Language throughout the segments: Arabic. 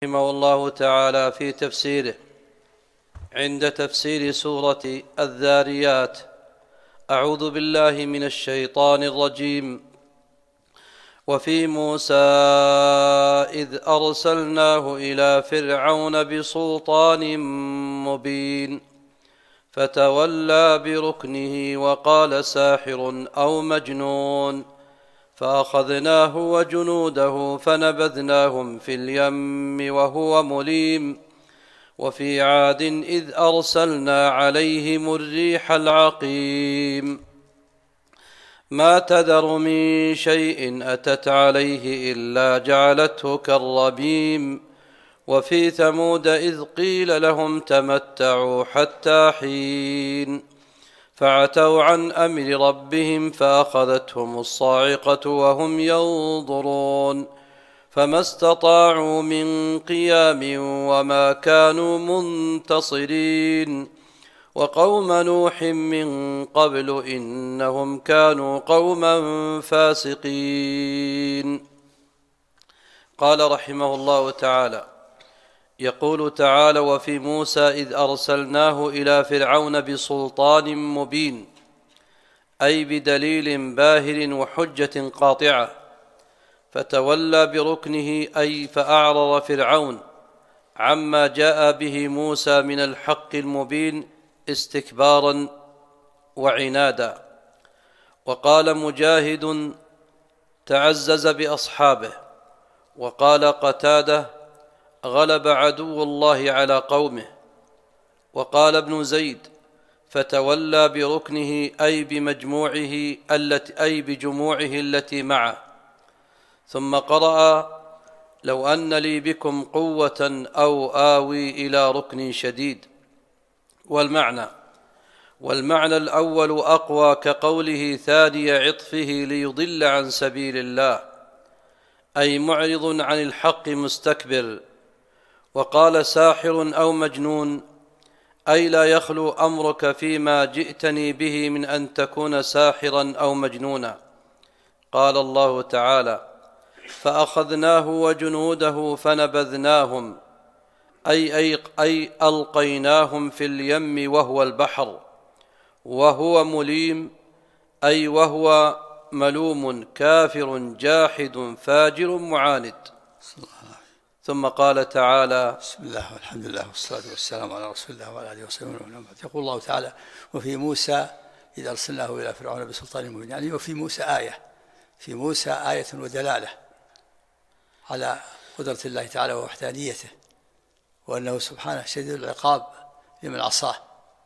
رحمه الله تعالى في تفسيره عند تفسير سورة الذاريات: أعوذ بالله من الشيطان الرجيم. وفي موسى إذ أرسلناه إلى فرعون بسلطان مبين فتولى بركنه وقال ساحر أو مجنون فأخذناه وجنوده فنبذناهم في اليم وهو مليم. وفي عاد إذ أرسلنا عليهم الريح العقيم ما تذر من شيء أتت عليه إلا جعلته كالرميم. وفي ثمود إذ قيل لهم تمتعوا حتى حين فعتوا عن أمر ربهم فأخذتهم الصاعقة وهم ينظرون فما استطاعوا من قيام وما كانوا منتصرين. وقوم نوح من قبل إنهم كانوا قوما فاسقين. قال رحمه الله تعالى: يقول تعالى: وفي موسى إذ أرسلناه إلى فرعون بسلطان مبين، أي بدليل باهر وحجة قاطعة، فتولى بركنه أي فأعرض فرعون عما جاء به موسى من الحق المبين استكبارا وعنادا. وقال مجاهد: تعزز بأصحابه. وقال قتادة: غلب عدو الله على قومه. وقال ابن زيد: فتولى بركنه أي بجموعه التي معه. ثم قرأ: لو أن لي بكم قوة أو آوي إلى ركن شديد. والمعنى الأول أقوى، كقوله ثاني عطفه ليضل عن سبيل الله، أي معرض عن الحق مستكبر. وقال ساحر أو مجنون، أي لا يخلو أمرك فيما جئتني به من أن تكون ساحرا أو مجنونا. قال الله تعالى: فأخذناه وجنوده فنبذناهم، أي ألقيناهم في اليم وهو البحر. وهو مليم، أي وهو ملوم كافر جاحد فاجر معاند. ثم قال تعالى: بسم الله والحمد لله والصلاة والسلام على رسول الله وعلى آله وصحبه وسلم. يقول الله تعالى: وفي موسى إذ أرسلناه إلى فرعون بسلطان مبين، يعني وفي موسى آية، في موسى آية ودلالة على قدرة الله تعالى ووحدانيته، وأنه سبحانه شديد العقاب لمن عصاه،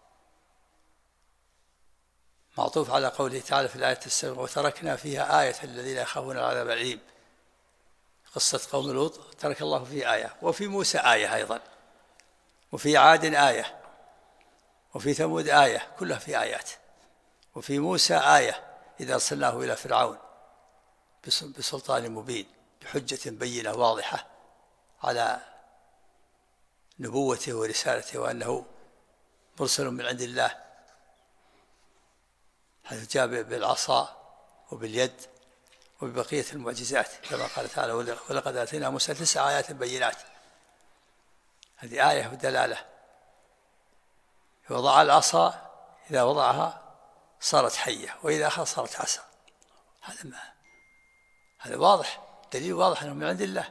معطوف على قوله تعالى في الآية السابقة: وتركنا فيها آية الذين يخافون العذاب الأليم. قصة قوم لوط ترك الله فيه آية، وفي موسى آية أيضا، وفي عاد آية، وفي ثمود آية، كلها في آيات. وفي موسى آية إذا أرسلناه إلى فرعون بسلطان مبين، بحجة بينة واضحة على نبوته ورسالته وأنه مرسل من عند الله، حيث جاء بالعصا وباليد وببقية المعجزات، كما قال تعالى: ولقد آتينا موسى 9 آيات بينات. هذه آية ودلالة. وضع العصا، إذا وضعها صارت حية، وإذا أخذ صارت عصا. هذا واضح، دليل واضح أنه من عند الله.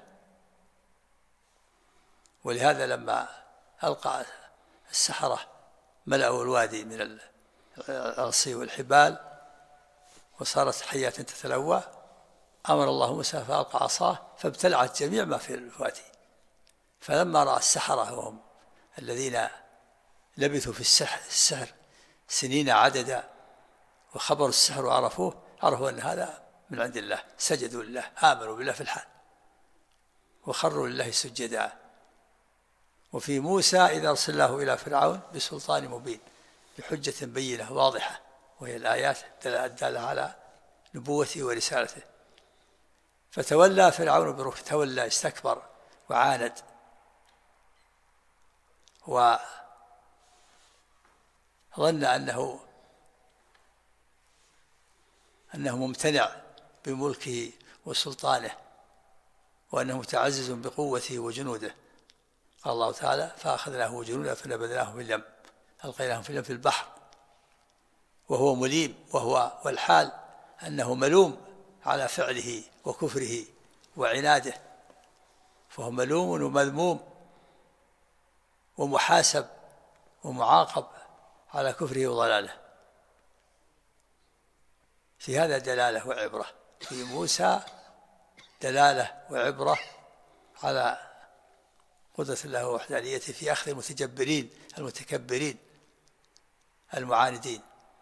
ولهذا لما ألقى السحرة ملأوا الوادي من العصي والحبال وصارت حيات تتلوى، أمر الله موسى فألقى عصاه فابتلعت جميع ما في الوادي. فلما رأى السحرة وهم الذين لبثوا في السحر سنين عددا وخبروا السحر وعرفوه، عرفوا أن هذا من عند الله، سجدوا لله، آمنوا بالله في الحال وخروا لله سجدا. وفي موسى إذا أرسلناه إلى فرعون بسلطان مبين، بحجة بينة واضحة، وهي الآيات الدالة على نبوته ورسالته. فتولى فرعون بركنه، تولى، استكبر وعاند، وظن أنه ممتنع بملكه وسلطانه، وأنه متعزز بقوته وجنوده، قال الله تعالى فأخذناه وجنوده فنبذناه في اليم، ألقيناهم في اليم في البحر وهو مليم، والحال أنه ملوم على فعله وكفره وعناده، فهو ملوم ومذموم ومحاسب ومعاقب على كفره وضلاله. في هذا دلالة وعبرة، في موسى دلالة وعبرة على قدرة الله ووحدانيته في أخذ المتجبرين المتكبرين المعاندين،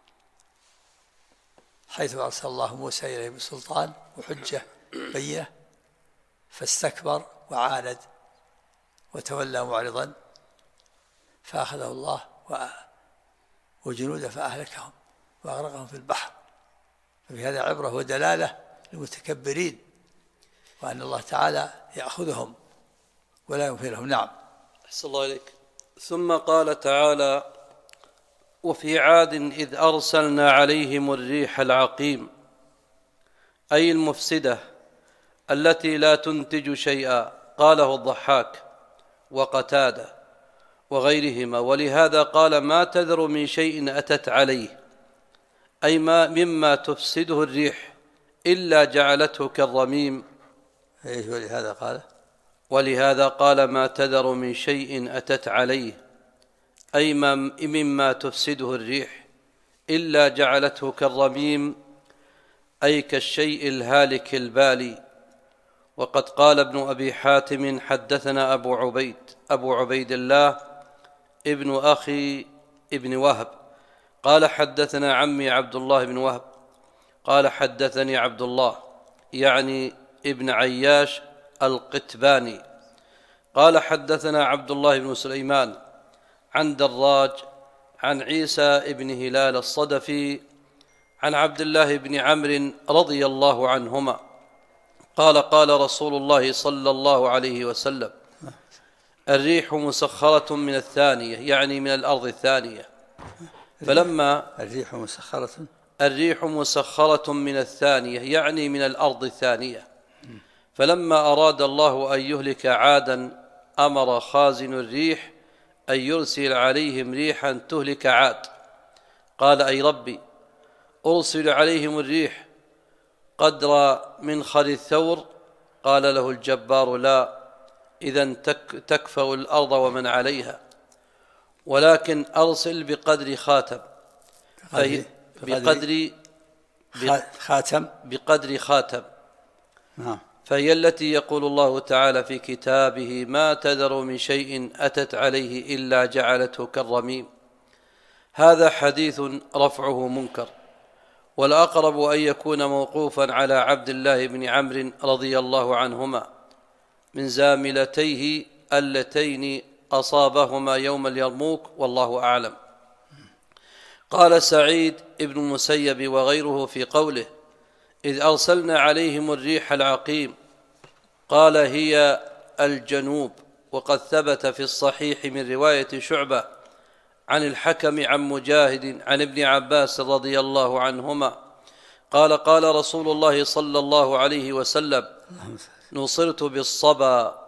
حيث أرسل الله موسى إليه بسلطان وحجة بينة فاستكبر وعاند وتولى معرضا، فأخذه الله وجنوده فأهلكهم وأغرقهم في البحر. ففي هذا عبرة ودلالة للمتكبرين، وأن الله تعالى يأخذهم ولا يغفرهم. نعم. أحسن الله إليك. ثم قال تعالى وفي عاد إذ أرسلنا عليهم الريح العقيم، أي المفسدة التي لا تنتج شيئا، قاله الضحاك وقتادة وغيرهما. ولهذا قال ما تذر من شيء أتت عليه، أي ما مما تفسده الريح إلا جعلته كالرميم. ولهذا قال ما تذر من شيء أتت عليه، أي مما تفسده الريح إلا جعلته كالرميم، أي كالشيء الهالك البالي. وقد قال ابن أبي حاتم حدثنا أبو عبيد الله ابن أخي ابن وهب قال حدثنا عمي عبد الله بن وهب قال حدثني عبد الله يعني ابن عياش القتباني قال حدثنا عبد الله بن سليمان عن دراج عن عيسى ابن هلال الصدفي عن عبد الله بن عمرو رضي الله عنهما قال قال رسول الله صلى الله عليه وسلم الريح مسخرة من الثانية، يعني من الأرض الثانية. فلما الريح مسخرة من الثانية، يعني من الأرض الثانية. فلما أراد الله أن يهلك عادا أمر خازن الريح أن يرسل عليهم ريحا تهلك عاد. قال أي ربي أرسل عليهم الريح قدر منخر الثور؟ قال له الجبار لا، إذن تكفأ الأرض ومن عليها، ولكن أرسل بقدر خاتم، بقدر خاتم. فهي التي يقول الله تعالى في كتابه ما تذر من شيء أتت عليه إلا جعلته كالرميم. هذا حديث رفعه منكر، والأقرب أن يكون موقوفا على عبد الله بن عمرو رضي الله عنهما من زاملتيه اللتين أصابهما يوم اليرموك، والله أعلم. قال سعيد ابن المسيب وغيره في قوله إذ أرسلنا عليهم الريح العقيم، قال هي الجنوب. وقد ثبت في الصحيح من رواية شعبة عن الحكم عن مجاهد عن ابن عباس رضي الله عنهما قال قال رسول الله صلى الله عليه وسلم نصرت بالصبا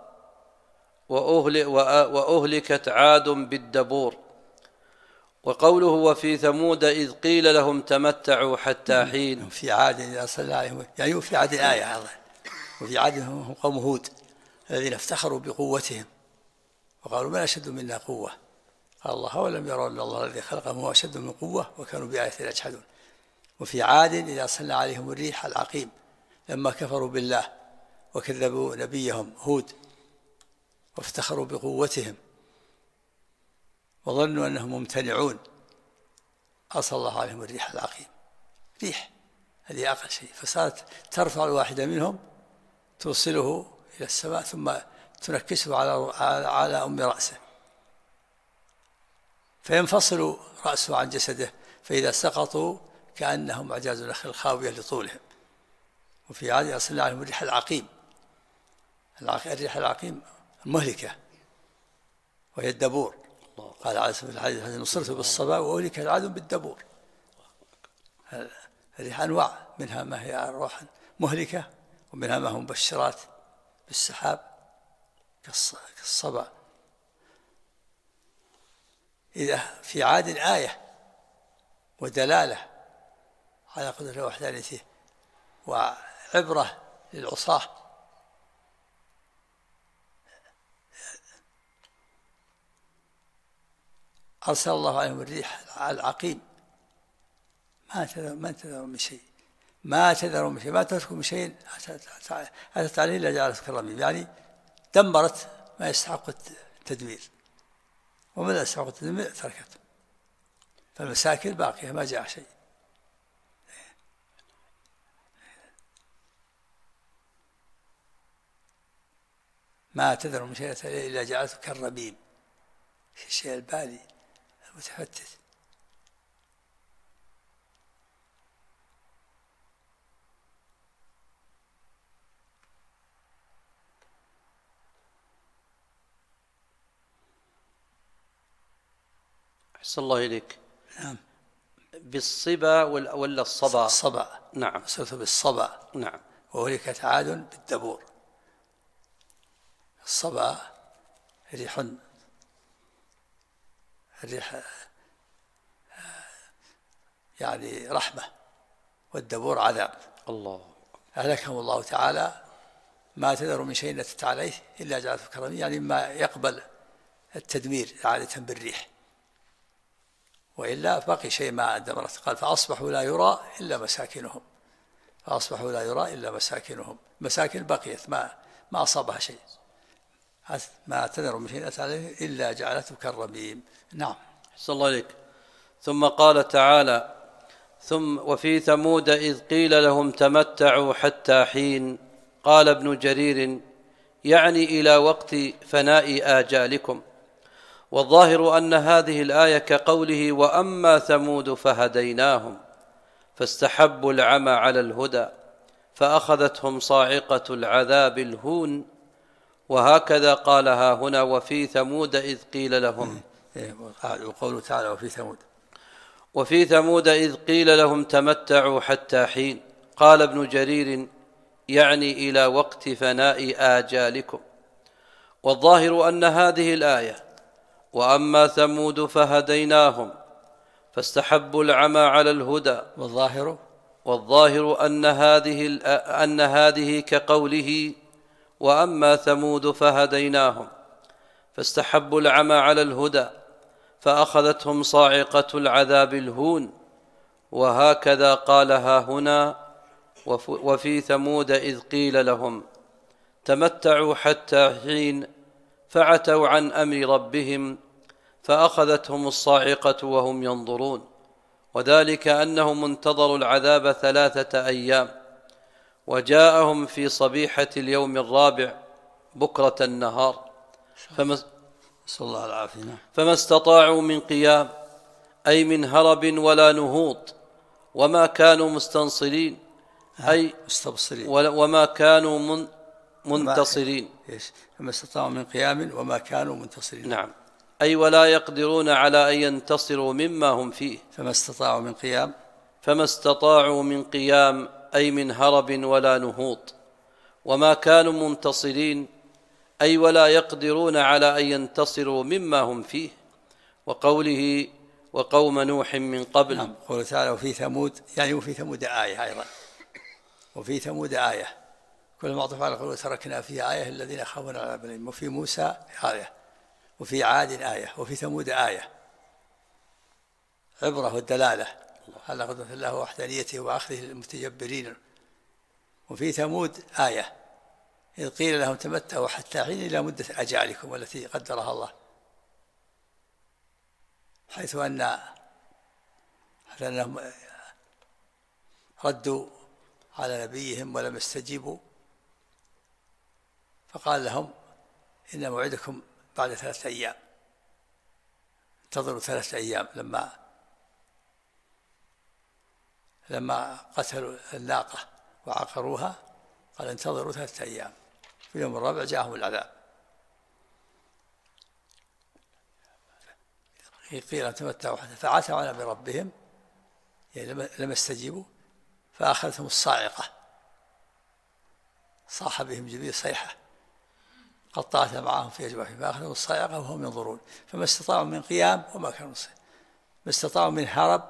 وأهلكت عاد بالدبور. وقوله وفي ثمود إذ قيل لهم تمتعوا حتى حين. في عاد إذ أرسلنا عليهم، يعني في عاد آية هذا. وفي عاد هم قوم هود الذين افتخروا بقوتهم وقالوا من أشد منا قوة، قال الله أولم يروا أن الله الذي خلقهم هو أشد من قوة وكانوا بآياتنا يجحدون. وفي عاد إذ أرسلنا عليهم الريح العقيم لما كفروا بالله وكذبوا نبيهم هود وافتخروا بقوتهم وظنوا أنهم ممتنعون، أرسل الله عليهم الريح العقيم. ريح هذه أقل شيء، فصارت ترفع الواحدة منهم توصله إلى السماء ثم تنكسه على أم رأسه فينفصل رأسه عن جسده، فإذا سقطوا كأنهم أعجاز نخل خاوية لطولهم. وفي عاد أرسلنا عليهم الريح العقيم. الريح العقيم المهلكة وهي الدبور. قال عليه الصلاة والسلام نصرت بالصبا وأهلكت عاد بالدبور. الريح أنواع، منها ما هي أرواح مهلكة ومنها ما هم مبشرات بالسحاب كالصبا إذا في عاد آية ودلالة على قدرته ووحدانيته وعبرة للعصاة. أرسل الله عليهم الريح العقيم ما تذر من شيء، ما تترك من شيء أتت عليه إلا جعلته كالرميم، يعني دمرت ما يستحق التدمير، ومن لا يستحق التدمير تركته، فالمساكن باقية ما جاء شيء. ما تذر من شيء إلا جعلته كالرميم، الشيء البالي المتفتت. أحسن الله إليك. نعم. بالصبا ولا الصبا؟ الصبا. نعم. صرت بالصبا. نعم. وهلكت عاد بالدبور. الصبا الريح يعني رحمة، والدبور عذاب. الله. أهلكهم الله تعالى. ما تذر من شيء أتت عليه إلا جعلته كالرميم، يعني ما يقبل التدمير عادة بالريح، وإلا بقي شيء ما دمرت. قال فأصبحوا لا يرى إلا مساكنهم، فأصبحوا لا يرى إلا مساكنهم، مساكن بقيت ما أصابها شيء. ما تذر من شيء أتت عليه إلا جعلته كالرميم. نعم. أحسن الله إليك. ثم قال تعالى: وفي ثمود إذ قيل لهم تمتعوا حتى حين. قال ابن جرير: يعني إلى وقت فناء آجالكم. والظاهر أن هذه الآية كقوله: وأما ثمود فهديناهم فاستحبوا العمى على الهدى فأخذتهم صاعقة العذاب الهون. وهكذا قالها هنا: وفي ثمود إذ قيل لهم. وقوله تعالى: وفي ثمود إذ قيل لهم تمتعوا حتى حين. قال ابن جرير: يعني إلى وقت فناء آجالكم. والظاهر أن هذه الآية: وأما ثمود فهديناهم فاستحبوا العمى على الهدى. والظاهر أن هذه كقوله: وأما ثمود فهديناهم فاستحبوا العمى على الهدى فأخذتهم صاعقة العذاب الهون. وهكذا قالها هنا: وفي ثمود إذ قيل لهم تمتعوا حتى حين فعتوا عن أمر ربهم فأخذتهم الصاعقة وهم ينظرون. وذلك أنهم انتظروا العذاب 3 أيام، وجاءهم في صبيحة اليوم الرابع بكرة النهار، فما استطاعوا من قيام، أي من هرب ولا نهوض، وما كانوا مستنصرين، أي وما كانوا منتصرين. فما استطاعوا من قيام وما كانوا منتصرين. نعم، أي ولا يقدرون على أن ينتصروا مما هم فيه. فما استطاعوا من قيام أي من هرب ولا نهوض، وما كانوا منتصرين أي ولا يقدرون على أن ينتصروا مما هم فيه. وقوله: وقوم نوح من قبل. نعم. قوله تعالى: وفي ثمود، يعني وفي ثمود آية أيضا. وفي ثمود آية، كل معطوف على قوله: تركنا فيها آية الذين يخافون العذاب الأليم. وفي موسى آية، وفي عاد آية، وفي ثمود آية، عبرة والدلالة على قدرة الله ووحدانيته وأخذه المتجبرين. وفي ثمود آية إذ قيل لهم تمتعوا حتى حين إلى مدة أجالكم التي قدرها الله، حيث أنهم ردوا على نبيهم ولم يستجيبوا، فقال لهم: إن موعدكم بعد 3 أيام، انتظروا 3 أيام. لما قتلوا الناقة وعقروها قال: انتظروا 3 أيام، في اليوم الرابع جاءهم العذاب. قيل تمتعوا فعتوا على أمر ربهم، يعني لم يستجيبوا، فأخذتهم الصاعقة، صاح بهم جبريل صيحة، قطعت معهم في أجوافهم فأخذوا الصاعقة وهم ينظرون فما استطاعوا من قيام وما كانوا مستطيعين، ما استطاعوا من هرب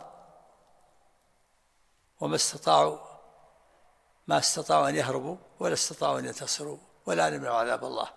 وما استطاعوا أن يهربوا ولا استطاعوا أن ينتصروا ولا أن يمنعوا عذاب الله.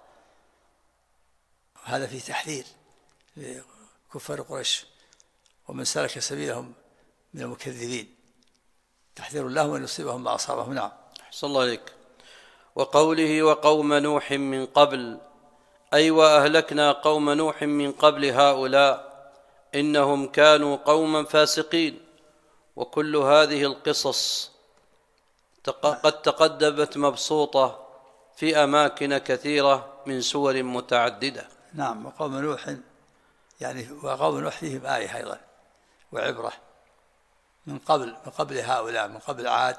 هذا فيه تحذير لكفار قريش ومن سلك سبيلهم من المكذبين، تحذير لهم أن يصيبهم ما أصابهم. نعم. أحسن الله عليك. وقوله وقوم نوح من قبل، أي وأهلكنا قوم نوح من قبل هؤلاء إنهم كانوا قوما فاسقين. وكل هذه القصص قد تقدمت مبسوطة في أماكن كثيرة من سور متعددة. نعم. وقوم نوح يعني وقوم نوح فيهم آية أيضا وعبرة من قبل هؤلاء، من قبل عاد،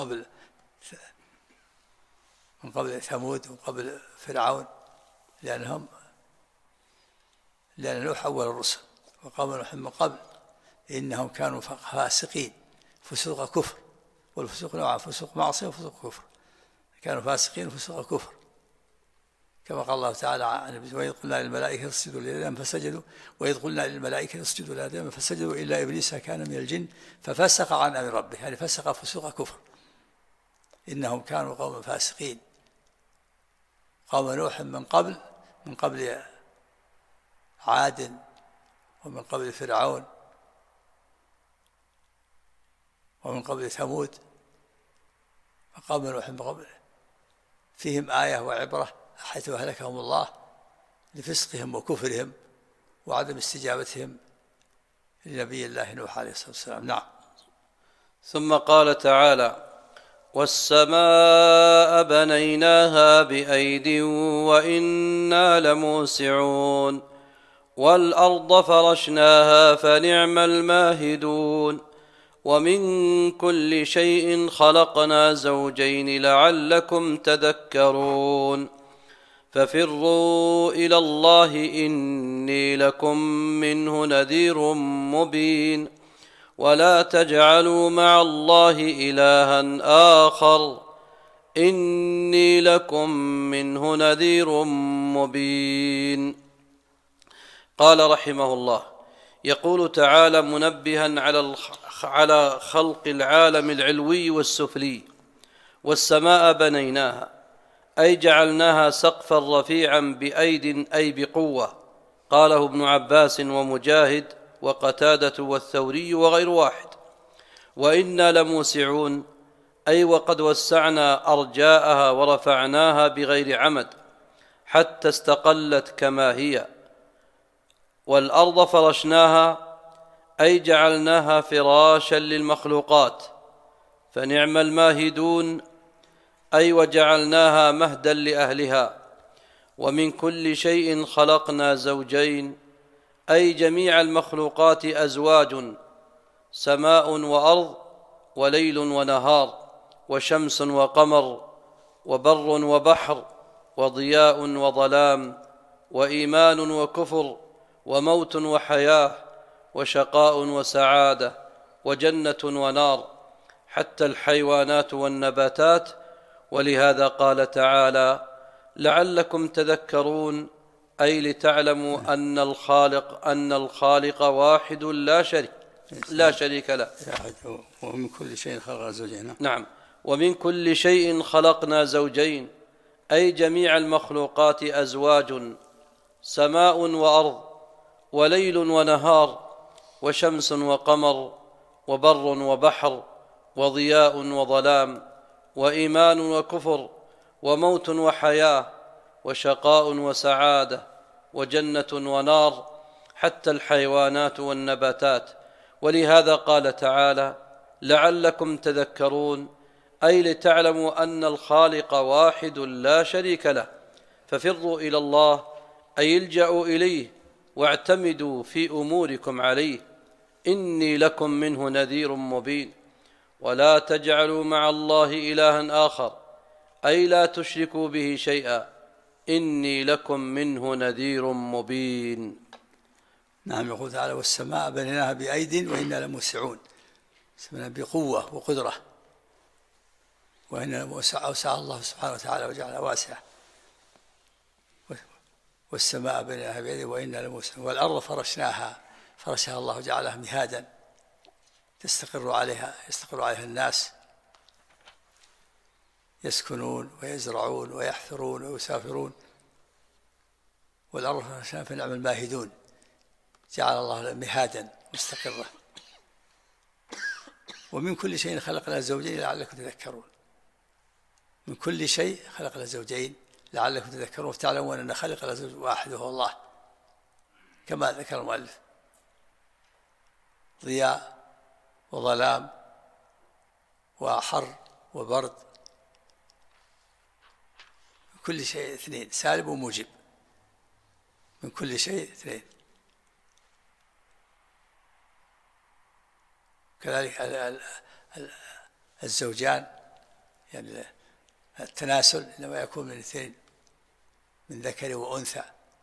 من قبل ثمود، من قبل فرعون، لأن نوح أول الرسل. وقوم نوح من قبل إنهم كانوا فاسقين، فسوق كفر، والفسوق نوعا، فسوق معصية وفسوق كفر. كانوا فاسقين وفسوق كفر، كما قال الله تعالى عن وإذ قلنا للملائكة اسجدوا لآدم فسجدوا وإذ قلنا للملائكة اسجدوا لآدم فسجدوا إلا إبليس كان من الجن ففسق عن أمر ربه، يعني فسق فسوق كفر. إنهم كانوا قوما فاسقين. قوم نوح من قبل عاد ومن قبل فرعون ومن قبل ثمود. وقوم نوح من قبل فيهم آية وعبرة حيث أهلكهم الله لفسقهم وكفرهم وعدم استجابتهم لنبي الله نوح عليه الصلاة والسلام. نعم. ثم قال تعالى والسماء بنيناها بأيد وإنا لموسعون والأرض فرشناها فنعم الماهدون ومن كل شيء خلقنا زوجين لعلكم تذكرون ففروا إلى الله إني لكم منه نذير مبين ولا تجعلوا مع الله إلها آخر إني لكم منه نذير مبين. قال رحمه الله يقول تعالى منبها على خلق العالم العلوي والسفلي والسماء بنيناها أي جعلناها سقفا رفيعا بأيد أي بقوة. قاله ابن عباس ومجاهد وقتادة والثوري وغير واحد. وإنا لموسعون أي وقد وسعنا أرجاءها ورفعناها بغير عمد حتى استقلت كما هي. والأرض فرشناها أي جعلناها فراشا للمخلوقات فنعم الماهدون أي وجعلناها مهدا لأهلها. ومن كل شيء خلقنا زوجين أي جميع المخلوقات أزواج سماء وأرض وليل ونهار وشمس وقمر وبر وبحر وضياء وظلام وإيمان وكفر وموت وحياة وشقاء وسعادة وجنة ونار حتى الحيوانات والنباتات. ولهذا قال تعالى لعلكم تذكرون أي لتعلموا أن الخالق واحد لا شريك له. ومن كل شيء خلقنا زوجين. نعم. ومن كل شيء خلقنا زوجين أي جميع المخلوقات أزواج سماء وأرض وليل ونهار وشمس وقمر وبر وبحر وضياء وظلام وإيمان وكفر وموت وحياة وشقاء وسعادة وجنة ونار حتى الحيوانات والنباتات. ولهذا قال تعالى لعلكم تذكرون أي لتعلموا أن الخالق واحد لا شريك له ففروا إلى الله أي الجأوا إليه واعتمدوا في أموركم عليه إني لكم منه نذير مبين. ولا تجعلوا مع الله إلها آخر أي لا تشركوا به شيئا إني لكم منه نذير مبين. نعم. يقول تعالى والسماء بنيناها بأيد وإنا لموسعون، سمنا بقوة وقدرة، وإن وسع الله سبحانه وتعالى وجعلها واسعة والسماء بنيناها بيده وإنا لموسعون والأرض فرشها الله جعلها مهادا يستقر عليها الناس يسكنون ويزرعون ويحثرون ويسافرون. والأرض فرشناها فنعم الماهدون، جعل الله مهادا مستقرة. ومن كل شيء خلقنا زوجين لعلكم تذكرون. من كل شيء خلقنا زوجين لعلكم تذكرون، وتعلمون أن خلق الزوج واحد وهو الله، كما ذكر المؤلف: ضياء وظلام وحر وبرد، من كل شيء اثنين، سالب وموجب، من كل شيء اثنين. كذلك الزوجان، يعني التناسل إنما يكون من اثنين، من ذكر وأنثى.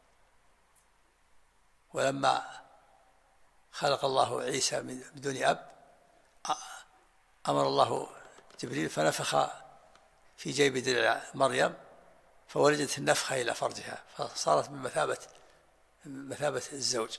ولما خلق الله عيسى من بدون أب أمر الله جبريل فنفخ في جيب درع مريم فولدت النفخة إلى فرجها، فصارت من مثابة الزوج،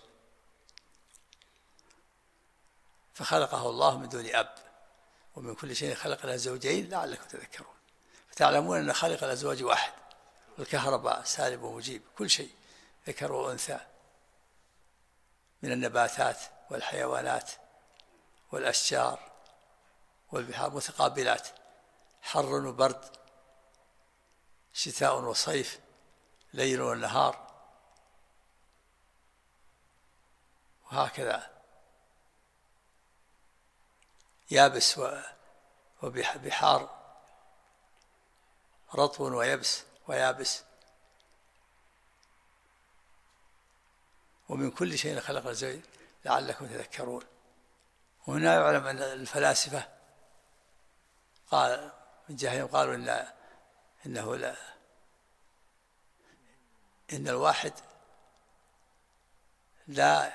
فخلقه الله من دون أب. ومن كل شيء خلقنا زوجين لعلكم تذكرون. فتعلمون أن خالق الأزواج واحد، والكهرباء سالب ومجيب، كل شيء ذكر وأنثى من النباتات والحيوانات والأشجار والبحار متقابلات، حر وبرد، شتاء وصيف، ليل ونهار، وهكذا يابس وبحار، رطب ويابس. ومن كل شيء خلق الزوجين لعلكم تذكرون. وهنا يعلم أن الفلاسفة قال من جهلهم قالوا إن الواحد لا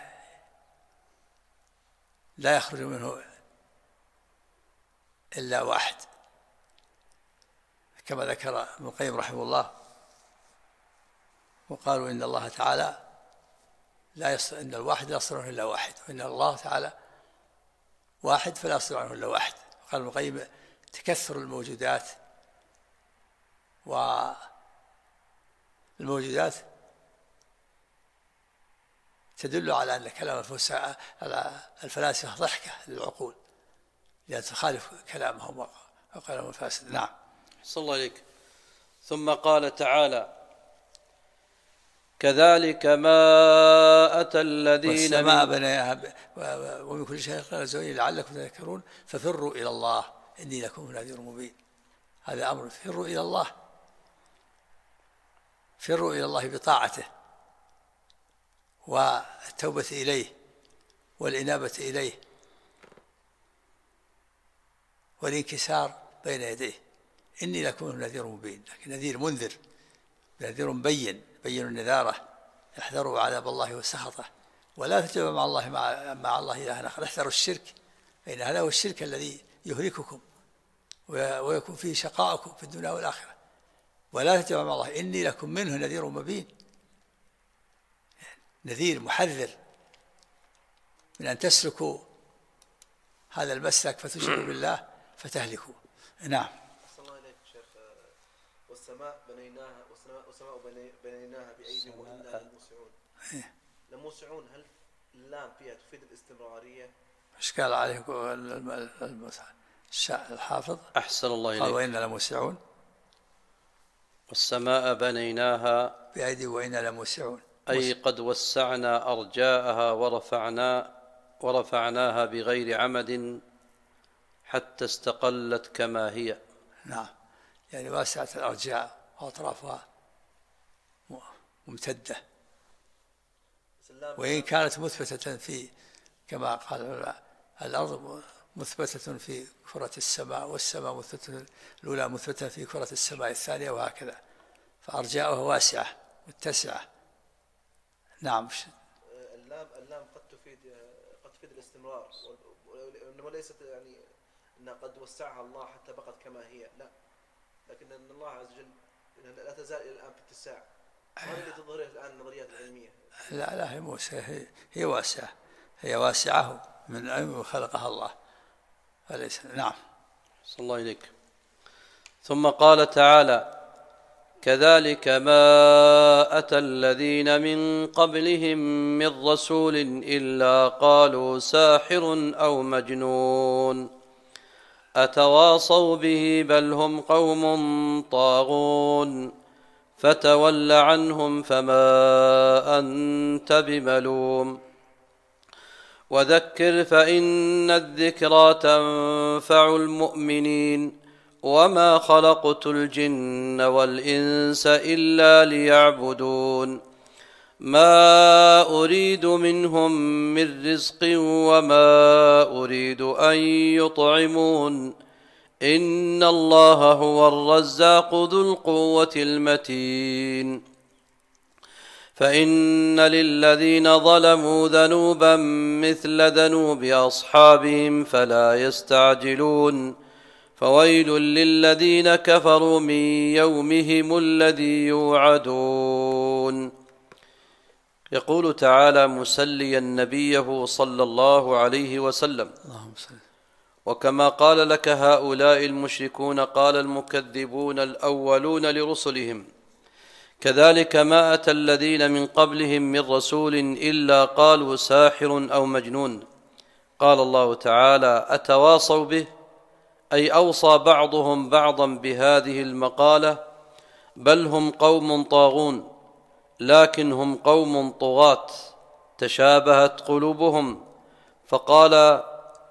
يخرج منه إلا واحد، كما ذكر ابن القيم رحمه الله. وقالوا إن الله تعالى إن الواحد لا يصدر عنه إلا واحد، وإن الله تعالى واحد فلا يصدر عنه إلا واحد. قال ابن القيم: تكثر الموجودات، والموجودات تدل على أن كلام الفلاسفة ضحكة للعقول، لأن تخالف كلامهم وكلام الفاسد. نعم. صلى الله عليك. ثم قال تعالى: كذلك ما أتى الذين والسماء بنيناها ومن كل شيء خلقنا زوجين لعلكم تذكرون ففروا إلى الله إني لكم نذير مبين. هذا أمر، فروا إلى الله، فروا إلى الله بطاعته والتوبة إليه والإنابة إليه والانكسار بين يديه. إني لكم نذير مبين، لكن نذير منذر، نذير بين النذارة. احذروا عذاب الله وسخطه، ولا تجعلوا مع الله إلها آخر. احذروا الشرك، فإن هذا هو الشرك الذي يهلككم ويكون فيه شقاءكم في الدنيا والآخرة. ولا تجعلوا مع الله إني لكم منه نذير مبين، نذير محذر من أن تسلكوا هذا المسلك فتشركوا بالله فتهلكوا. نعم. صلى الله عليك شيخ. والسماء بنيناها بنيناها بأيدي وإنا لموسعون. لموسعون، هل اللام فيها تفيد الاستمرارية؟ ايش قال عليه الحافظ؟ أحسن الله إليك. قال: وإنا لموسعون. والسماء بنيناها بأيدي وإنا لموسعون، أي قد وسعنا أرجاءها ورفعناها بغير عمد حتى استقلت كما هي. نعم، يعني واسعة الأرجاء وأطرافها ممتدة، وإن كانت مثبتة في، كما قال الأرض مثبتة في كرة السماء، والسماء مثبتة الأولى مثبتة في كرة السماء الثانية، وهكذا، فأرجاؤها واسعة متسعة. نعم. اللام قد تفيد الاستمرار، وليست يعني أن قد وسعها الله حتى بقت كما هي، لا، لكن أن الله عز وجل لا تزال إلى الآن في اتساع، ما التي تظهرها الآن النظريات العلمية؟ لا هي واسعة، هي واسعة من أين خلقها الله فليس. نعم. صلى الله إليك. ثم قال تعالى: كذلك ما أتى الذين من قبلهم من رسول إلا قالوا ساحر أو مجنون أتواصوا به بل هم قوم طاغون فتول عنهم فما أنت بملوم وذكر فإن الذكرى تنفع المؤمنين وما خلقت الجن والإنس إلا ليعبدون ما أريد منهم من رزق وما أريد أن يطعمون إن الله هو الرزاق ذو القوة المتين فإن للذين ظلموا ذنوبا مثل ذنوب أصحابهم فلا يستعجلون فويل للذين كفروا من يومهم الذي يوعدون. يقول تعالى مسليا نبيه صلى الله عليه وسلم: وكما قال لك هؤلاء المشركون قال المكذبون الأولون لرسلهم كذلك ما أتى الذين من قبلهم من رسول إلا قالوا ساحر أو مجنون. قال الله تعالى: أتواصوا به، أي أوصى بعضهم بعضا بهذه المقالة، بل هم قوم طاغون، لكن هم قوم طغاة تشابهت قلوبهم، فقال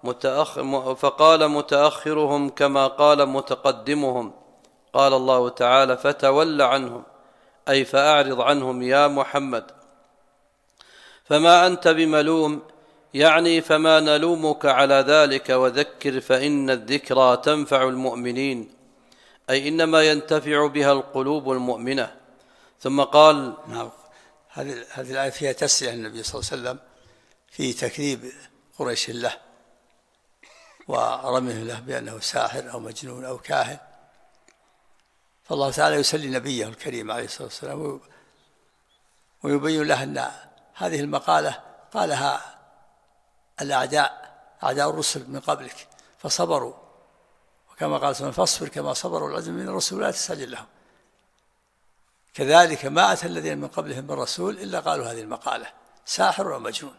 متأخرهم كما قال متقدمهم. قال الله تعالى: فتول عنهم، أي فأعرض عنهم يا محمد. فما أنت بملوم، يعني فما نلومك على ذلك، وذكر فإن الذكرى تنفع المؤمنين، أي إنما ينتفع بها القلوب المؤمنة. ثم قال: نعم. هذه الآية فيها تسلية النبي صلى الله عليه وسلم في تكذيب قريش له ورميه له بأنه ساحر أو مجنون أو كاهن، فالله تعالى يسلي نبيه الكريم عليه الصلاة والسلام ويبين له أن هذه المقالة قالها الأعداء، أعداء الرسل من قبلك فصبروا، وكما قال سبحانه: فاصبر كما صبروا العزم من الرسول لا تستعجل لهم. كذلك ما أتى الذين من قبلهم من رسول إلا قالوا هذه المقالة ساحر ومجنون.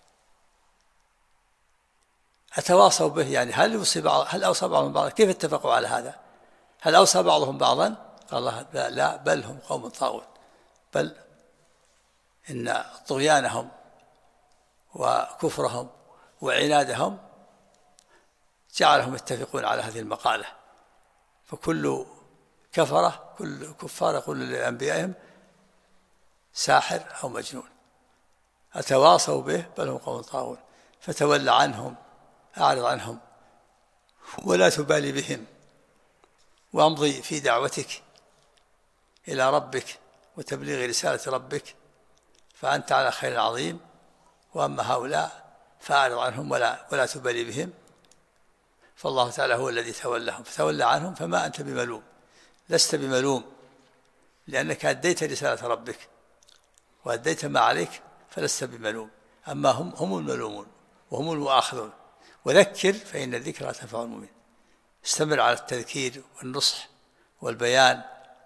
أتواصوا به، يعني هل أوصى بعضهم بعضا؟ كيف اتفقوا على هذا؟ هل أوصى بعضهم بعضا؟ قال الله: لا، بل هم قوم طاغون، بل إن طغيانهم وكفرهم وعنادهم جعلهم يتفقون على هذه المقالة. فكل كفرة، كل كفار يقول لأنبيائهم ساحر أو مجنون. أتواصوا به بل هم قوم طاغون فتول عنهم، أعرض عنهم ولا تبالي بهم، وامضي في دعوتك إلى ربك وتبليغ رسالة ربك فأنت على خير عظيم. وأما هؤلاء فأعرض عنهم ولا تبالي بهم، فالله تعالى هو الذي تولاهم، فتولى عنهم فما أنت بملوم، لست بملوم، لأنك أديت رسالة ربك وأديت ما عليك فلست بملوم. أما هم الملومون وهم المؤاخذون. وذكر فإن الذكرى تنفع المؤمنين، استمر على التذكير والنصح والبيان،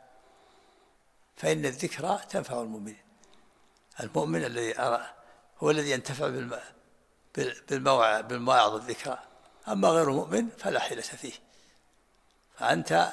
فإن الذكرى تنفع المؤمنين. المؤمن الذي هو الذي ينتفع بالمواعظ الذكرى، أما غير مؤمن فلا حيلة فيه. فأنت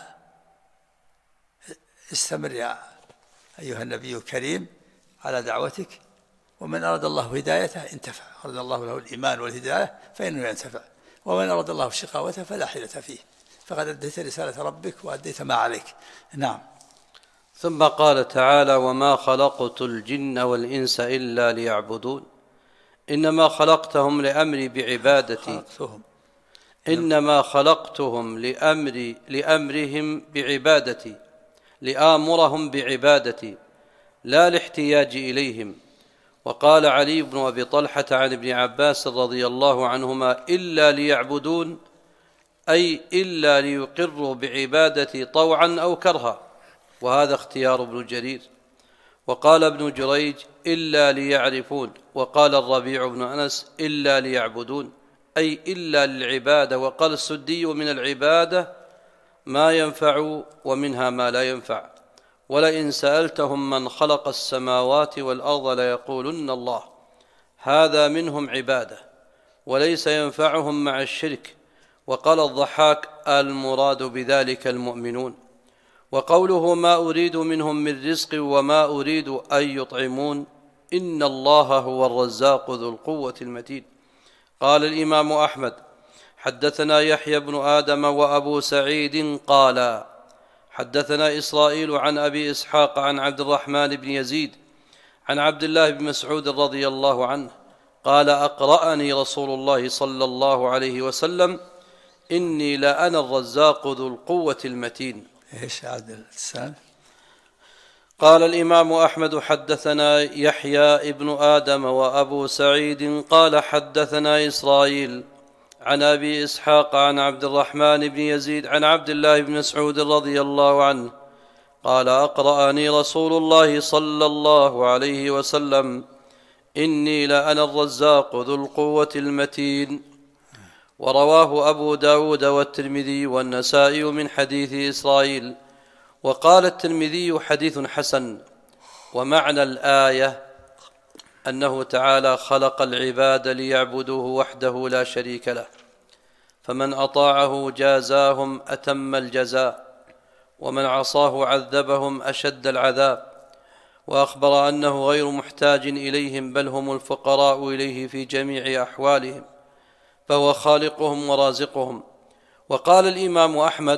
استمر يا أيها النبي الكريم على دعوتك، ومن أراد الله هدايته انتفع، أراد الله له الإيمان والهداية فإنه ينتفع، ومن أراد الله شقاوته فلا حيلة فيه، فقد أديت رسالة ربك وأديت ما عليك. نعم. ثم قال تعالى: وما خلقت الجن والإنس إلا ليعبدون إنما خلقتهم لأمري بعبادتي إنما خلقتهم لأمرهم بعبادتي، لآمرهم بعبادتي لا لاحتياج إليهم. وقال علي بن أبي طلحة عن ابن عباس رضي الله عنهما: إلا ليعبدون، أي إلا ليقروا بعبادتي طوعا أو كرها، وهذا اختيار ابن جرير. وقال ابن جريج إلا ليعرفون. وقال الربيع بن أنس إلا ليعبدون، أي إلا للعبادة. وقال السدي من العبادة ما ينفع ومنها ما لا ينفع، ولئن سألتهم من خلق السماوات والأرض ليقولن الله. هذا منهم عبادة وليس ينفعهم مع الشرك. وقال الضحاك المراد بذلك المؤمنون. وقوله ما أريد منهم من رزق وما أريد أن يطعمون إن الله هو الرزاق ذو القوة المتين. قال الإمام أحمد حدثنا يحيى بن آدم وأبو سعيد قال حدثنا إسرائيل عن أبي إسحاق عن عبد الرحمن بن يزيد عن عبد الله بن مسعود رضي الله عنه قال أقرأني رسول الله صلى الله عليه وسلم إني لأنا الرزاق ذو القوة المتين. ايش عدل السنة؟ قال الإمام أحمد حدثنا يحيى ابن آدم وأبو سعيد قال حدثنا إسرائيل عن أبي إسحاق عن عبد الرحمن بن يزيد عن عبد الله بن مسعود رضي الله عنه قال أقرأني رسول الله صلى الله عليه وسلم إني لأنا الرزاق ذو القوة المتين. ورواه أبو داود والترمذي والنسائي من حديث إسرائيل. وقال الترمذي حديث حسن. ومعنى الآية أنه تعالى خلق العباد ليعبدوه وحده لا شريك له، فمن أطاعه جازاهم أتم الجزاء، ومن عصاه عذبهم أشد العذاب. وأخبر أنه غير محتاج إليهم بل هم الفقراء إليه في جميع أحوالهم، فهو خالقهم ورازقهم. وقال الإمام أحمد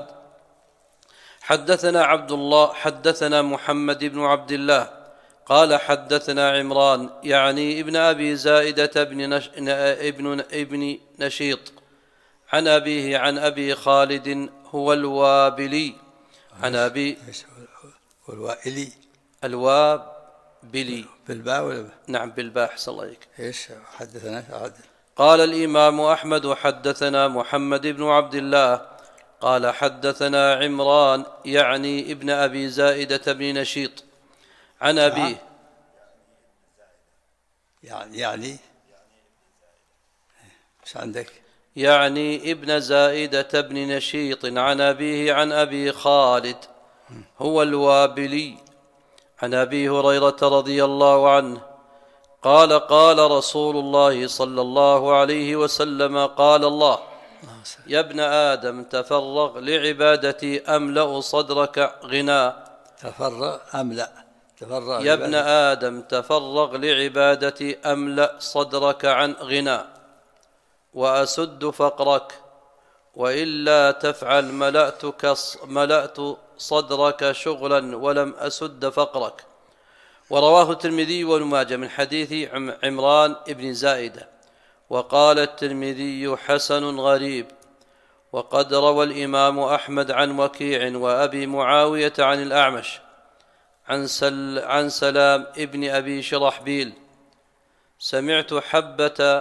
حدثنا محمد بن عبد الله قال حدثنا عمران يعني ابن أبي زائدة ابن نشيط عن أبيه عن أبي خالد هو الوابلي عن أبي الوابلي بالباء ولا نعم بالباء أحسن الله عليك. ايش حدثنا عدل؟ قال الإمام أحمد حدثنا محمد بن عبد الله قال حدثنا عمران يعني ابن أبي زائدة بن نشيط عن أبيه يعني ايش عندك؟ يعني ابن زائدة بن نشيط عن أبيه عن أبي خالد هو الوابلي عن أبي هريرة رضي الله عنه قال قال رسول الله صلى الله عليه وسلم قال الله يا ابن آدم تفرغ لعبادتي أملأ صدرك غنى. يا ابن آدم تفرغ لعبادتي أملأ صدرك عن غنى وأسد فقرك، وإلا تفعل ملأت صدرك شغلا ولم أسد فقرك. ورواه الترمذي وابن ماجه من حديث عمران بن زائدة. وقال الترمذي حسن غريب. وقد روى الإمام أحمد عن وكيع وأبي معاوية عن الأعمش عن سلام ابن أبي شرحبيل سمعت حبة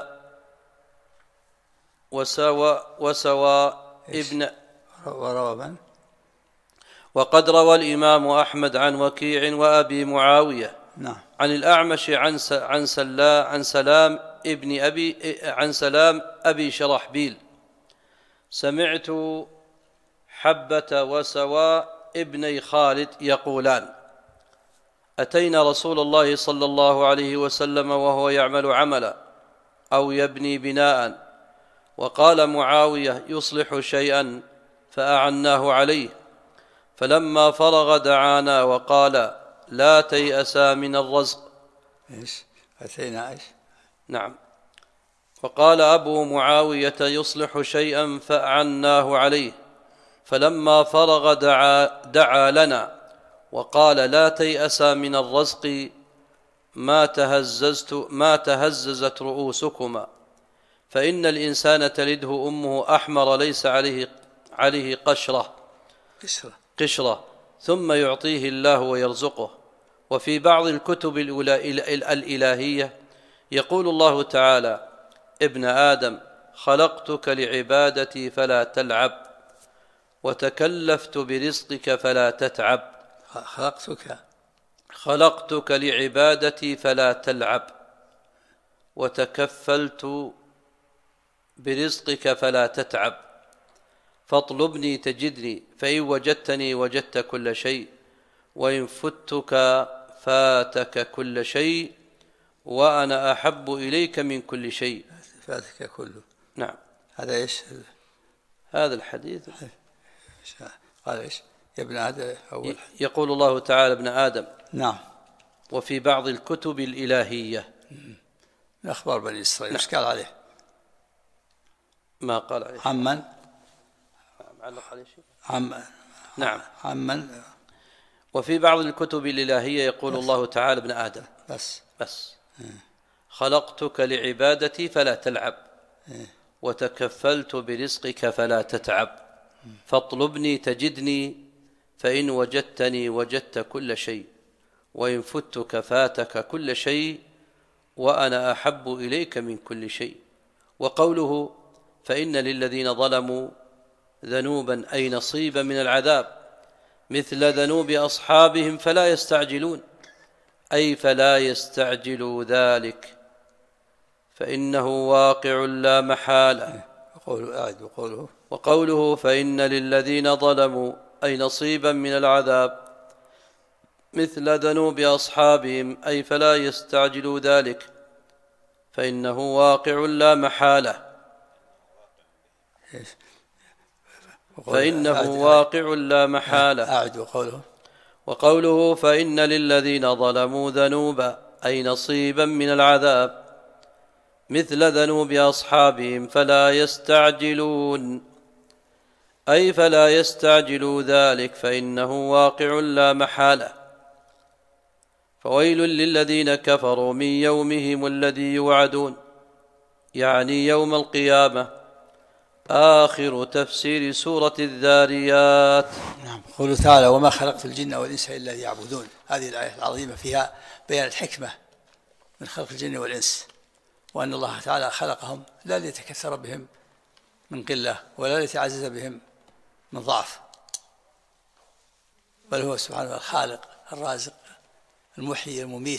وسوى ابن. وقد روى الإمام أحمد عن وكيع وأبي معاوية عن الأعمش عن سلام أبي شرحبيل سمعت حبة وسوى ابني خالد يقولان أتينا رسول الله صلى الله عليه وسلم وهو يعمل عملا أو يبني بناء، وقال معاوية يصلح شيئا فأعناه عليه، فلما فرغ دعانا وقال لا تيأسا من الرزق. أتينا إيش؟ نعم. وقال أبو معاوية يصلح شيئا فأعناه عليه، فلما فرغ دعا لنا وقال لا تيأسا من الرزق ما تهززت رؤوسكما، فإن الإنسان تلده أمه أحمر ليس عليه قشرة ثم يعطيه الله ويرزقه. وفي بعض الكتب الإلهية يقول الله تعالى ابن آدم خلقتك لعبادتي فلا تلعب، وتكلفت برزقك فلا تتعب. خلقتك لعبادتي فلا تلعب، وتكفلت برزقك فلا تتعب، فاطلبني تجدني، فإن وجدتني وجدت كل شيء، وإن فتك فاتك كل شيء، وأنا أحب إليك من كل شيء. فاتك كله. نعم. هذا إيش؟ هذا الحديث قال إيش؟ يا ابن آدم أول. يقول الله تعالى ابن آدم. نعم. وفي بعض الكتب الإلهية من أخبار بني إسرائيل. نعم. إيش قال عليه؟ ما قال عليه. عمن معلق عليه شيء. نعم. عمن. وفي بعض الكتب الإلهية يقول بس. الله تعالى ابن آدم بس خلقتك لعبادتي فلا تلعب، وتكفلت برزقك فلا تتعب، فاطلبني تجدني، فإن وجدتني وجدت كل شيء، وإن فتك فاتك كل شيء، وأنا أحب إليك من كل شيء. وقوله فإن للذين ظلموا ذنوبا أي نصيبا من العذاب مثل ذنوب أصحابهم فلا يستعجلون، أي فلا يستعجلوا ذلك فإنه واقع لا محالة. وقوله فإن للذين ظلموا أي نصيبا من العذاب مثل ذنوب أصحابهم أي فلا يستعجلوا ذلك فإنه واقع لا محالة. فإنه واقع لا محالة. وقوله فإن للذين ظلموا ذنوبا أي نصيبا من العذاب مثل ذنوب أصحابهم فلا يستعجلون، أي فلا يستعجلوا ذلك فإنه واقع لا محالة. فويل للذين كفروا من يومهم الذي يوعدون، يعني يوم القيامة. آخر تفسير سورة الذاريات. نعم. قوله تعالى وما خلقت الجن والإنس إلا ليعبدون. هذه الآية العظيمة فيها بيان الحكمة من خلق الجن والإنس، وأن الله تعالى خلقهم لا ليتكثر بهم من قلة ولا ليتعزز بهم من ضعف، بل هو سبحانه الخالق الرازق المحيي المميت،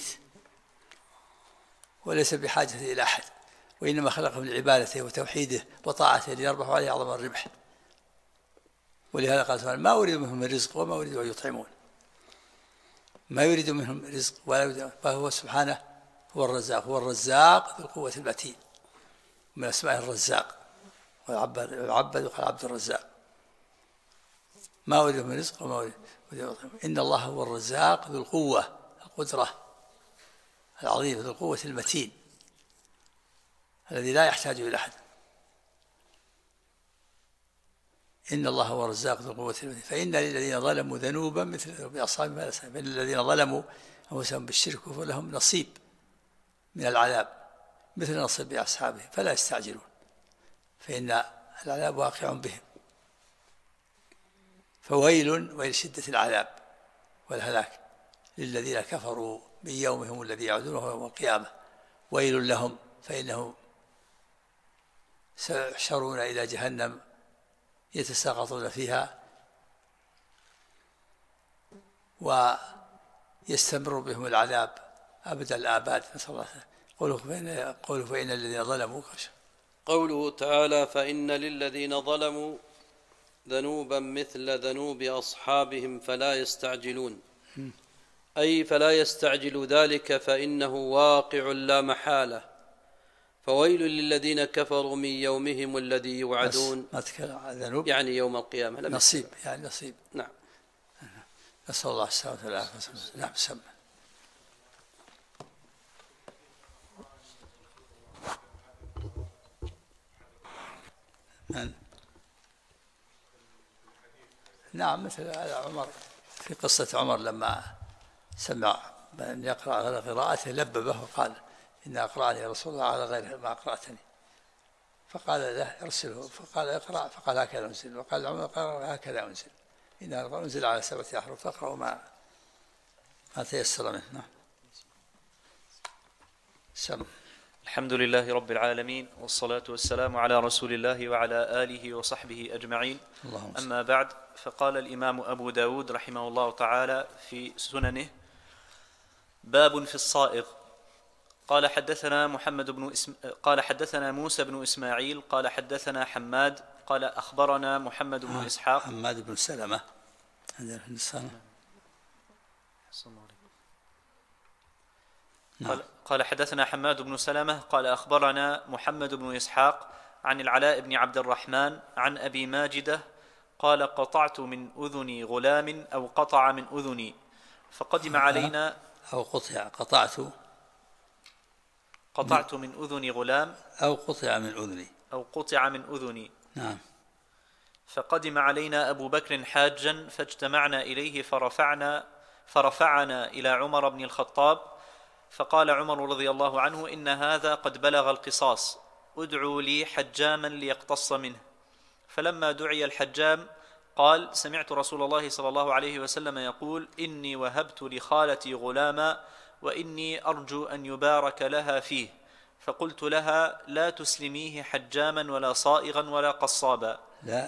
وليس بحاجة إلى أحد، وإنما خلقهم لعبادته وتوحيده وطاعته ليربحوا عليه أعظم الربح. ولهذا قال سبحانه ما أريد منهم من رزق وما أريد أن يطعمون. ما يريد منهم رزق ولا يريد، فهو سبحانه هو الرزاق، هو الرزاق ذو القوة المتين، من أسماء الرزاق، والعبد وقال عبد الرزاق. ما أريد من رزق وما أريد أن يطعمون. إن الله هو الرزاق ذو القوة القدرة العظيم ذو القوة المتين الذي لا يحتاج إلى أحد. إن الله هو الرزاق ذو القوة المتين. فإن للذين ظلموا ذنوبا مثل ذنوب أصحابهم، فإن الذين ظلموا أنفسهم بالشرك فلهم نصيب من العذاب مثل نصيب أصحابهم فلا يستعجلون، فإن العذاب واقع بهم. فويل شدة العذاب والهلاك للذين كفروا من يومهم الذي يعودون وهو يوم القيامة. ويل لهم فإنهم سيحشرون إلى جهنم يتساقطون فيها ويستمر بهم العذاب أبد الآباد. نسأل الله. قوله فإن الذين ظلموا. قوله تعالى فإن للذين ظلموا ذنوبا مثل ذنوب أصحابهم فلا يستعجلون، أي فلا يستعجل ذلك فإنه واقع لا محالة. فويل للذين كفروا من يومهم الذي يوعدون، يعني يوم القيامة. نصيب يعني نصيب. نعم. نسأل الله السلامة والعافية. نعم. سمع. نعم. مثل عمر في قصة عمر لما سمع من يقرأ على قراءته لببه وقال إن أقرأني رسول الله على غير ما أقرأتني، فقال له ارسله، فقال اقرأ، فقال هكذا أنزل، وقال عمر قال هكذا أنزل، إن أنزل على 7 أحرف فاقرأوا ما تيسر منه. نعم. سم. الحمد لله رب العالمين، والصلاة والسلام على رسول الله وعلى آله وصحبه أجمعين. أما بعد، فقال الإمام أبو داود رحمه الله تعالى في سننه باب في الصائغ. قال حدثنا موسى بن إسماعيل قال حدثنا حماد قال أخبرنا محمد بن إسحاق. حماد بن سلمة. قال حدثنا حماد بن سلمة قال أخبرنا محمد بن إسحاق عن العلاء بن عبد الرحمن عن أبي ماجدة قال قطعت من أذني غلام أو قطع من أذني فقدم علينا أو قطعت من أذن غلام أو قطع من أذني. نعم. فقدم علينا أبو بكر حاجا فاجتمعنا إليه فرفعنا إلى عمر بن الخطاب فقال عمر رضي الله عنه إن هذا قد بلغ القصاص ادعوا لي حجاما ليقتص منه. فلما دعي الحجام قال سمعت رسول الله صلى الله عليه وسلم يقول إني وهبت لخالتي غلاما وإني أرجو أن يبارك لها فيه. فقلت لها لا تسلميه حجاما ولا صائغا ولا قصابا.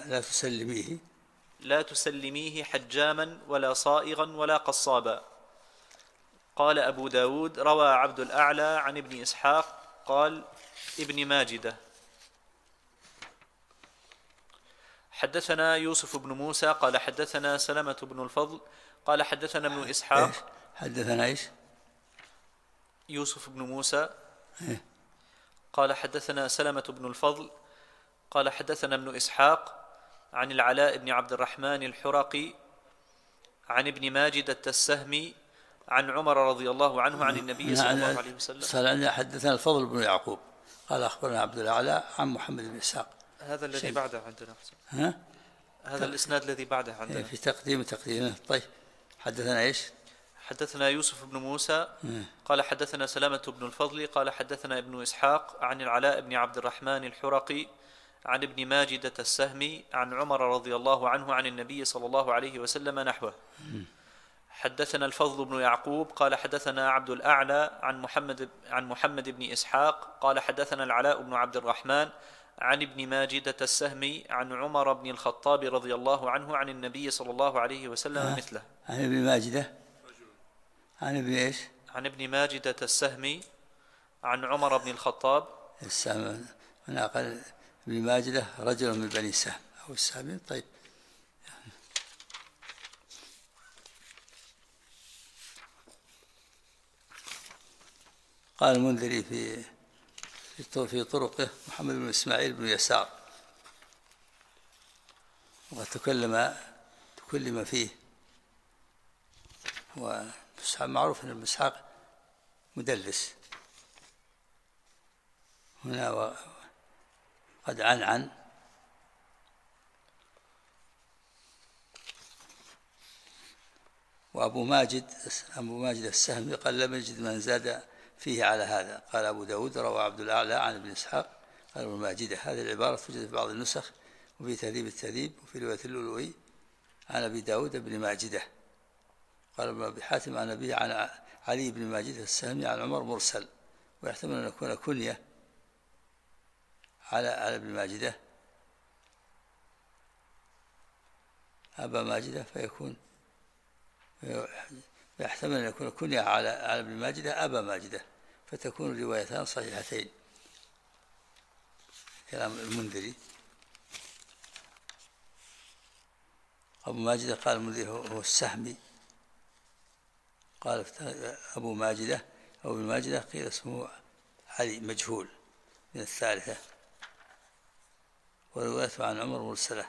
لا تسلميه حجاما ولا صائغا ولا قصابا. قال أبو داود روى عبد الأعلى عن ابن إسحاق قال ابن ماجدة. حدثنا يوسف بن موسى قال حدثنا سلمة بن الفضل قال حدثنا ابن إسحاق. حدثنا إيش؟ يوسف بن موسى قال حدثنا سلمة بن الفضل قال حدثنا ابن إسحاق عن العلاء بن عبد الرحمن الحرقي عن ابن ماجدة السهمي عن عمر رضي الله عنه عن النبي صلى الله عليه وسلم. حدثنا الفضل بن يعقوب قال أخبرنا عبد الأعلى عن محمد بن إسحاق. هذا الذي بعده عندنا. هذا الإسناد الذي بعده عندنا في تقديمه. طيب حدثنا إيش؟ حدثنا يوسف بن موسى قال حدثنا سلامة بن الفضل قال حدثنا ابن إسحاق عن العلاء بن عبد الرحمن الحرقي عن ابن ماجدة السهمي عن عمر رضي الله عنه عن النبي صلى الله عليه وسلم نحوه. حدثنا الفضل بن يعقوب قال حدثنا عبد الأعلى عن محمد بن إسحاق قال حدثنا العلاء بن عبد الرحمن عن ابن ماجدة السهمي عن عمر بن الخطاب رضي الله عنه عن النبي صلى الله عليه وسلم مثله. عن ابن ماجدة عن ابن إيش؟ عن ابن ماجدة السهمي عن عمر بن الخطاب. السهم هنا قال ابن ماجدة رجل من بني سهم أو السهم. طيب قال المنذري في طرقه محمد بن إسماعيل بن يسار وقد تكلم فيه. ومعروف أن المسحاق مدلس هنا وقد عن وأبو ماجد السهمي قال لم يجد من زاد فيه على هذا. قال أبو داود روى عبد الأعلى عن ابن إسحاق قال ابن ماجدة. هذه العبارة توجد في بعض النسخ وفي تهذيب التهذيب وفي رواية اللؤلؤي عن أبي داود بن ماجدة. قال ابن أبي حاتم عن أبيه عن علي بن ماجدة السهمي عن عمر مرسل ويحتمل أن يكون كنية على ابن ماجدة أبا ماجدة فيكون يحتمل أن يكون كنية على ابن ماجدة أبا ماجدة فتكون الروايتان صحيحتين. كلام المنذري. أبو ماجدة قال المنذري هو السهمي. قال أبو ماجدة أو ابن ماجدة قيل اسمه علي مجهول من الثالثة وروايته عن عمر مرسلة.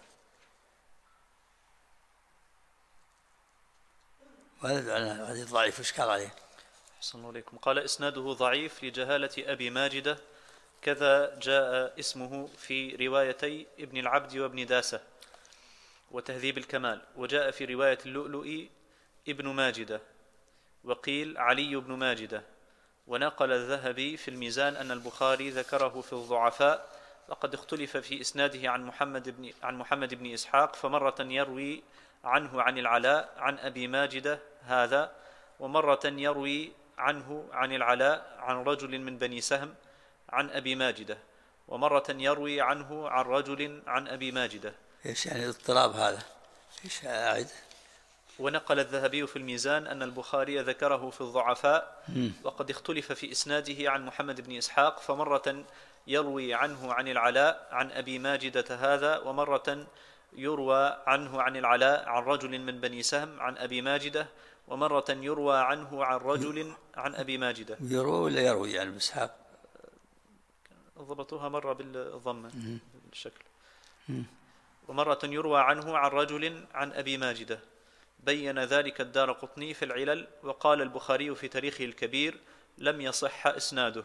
وهذا حديث ضعيف إيش قال عليه؟ أحسن الله عليكم. قال إسناده ضعيف لجهالة أبي ماجدة كذا جاء اسمه في روايتي ابن العبد وابن داسة وتهذيب الكمال. وجاء في رواية اللؤلؤي ابن ماجدة وقيل علي بن ماجدة. ونقل الذهبي في الميزان أن البخاري ذكره في الضعفاء وقد اختلف في إسناده عن محمد بن إسحاق فمرة يروي عنه عن العلاء عن أبي ماجدة هذا ومرة يروي عنه عن العلاء عن رجل من بني سهم عن أبي ماجدة ومرة يروي عنه عن رجل عن أبي ماجدة. إيش يعني الاضطراب هذا؟ إيش أعد؟ ونقل الذهبي في الميزان أن البخاري ذكره في الضعفاء، وقد اختلف في إسناده عن محمد بن إسحاق، فمرة يروي عنه عن العلاء عن أبي ماجدة هذا، ومرة يروى عنه عن العلاء عن رجل من بني سهم عن أبي ماجدة، ومرة يروى عنه عن رجل عن أبي ماجدة. يروى ولا يروي يعني بإسحاق؟ ضبطوها مرة بالضمة بالشكل. ومرة يروى عنه عن رجل عن أبي ماجدة. بين ذلك الدارقطني في العلل، وقال البخاري في تاريخه الكبير: لم يصح إسناده.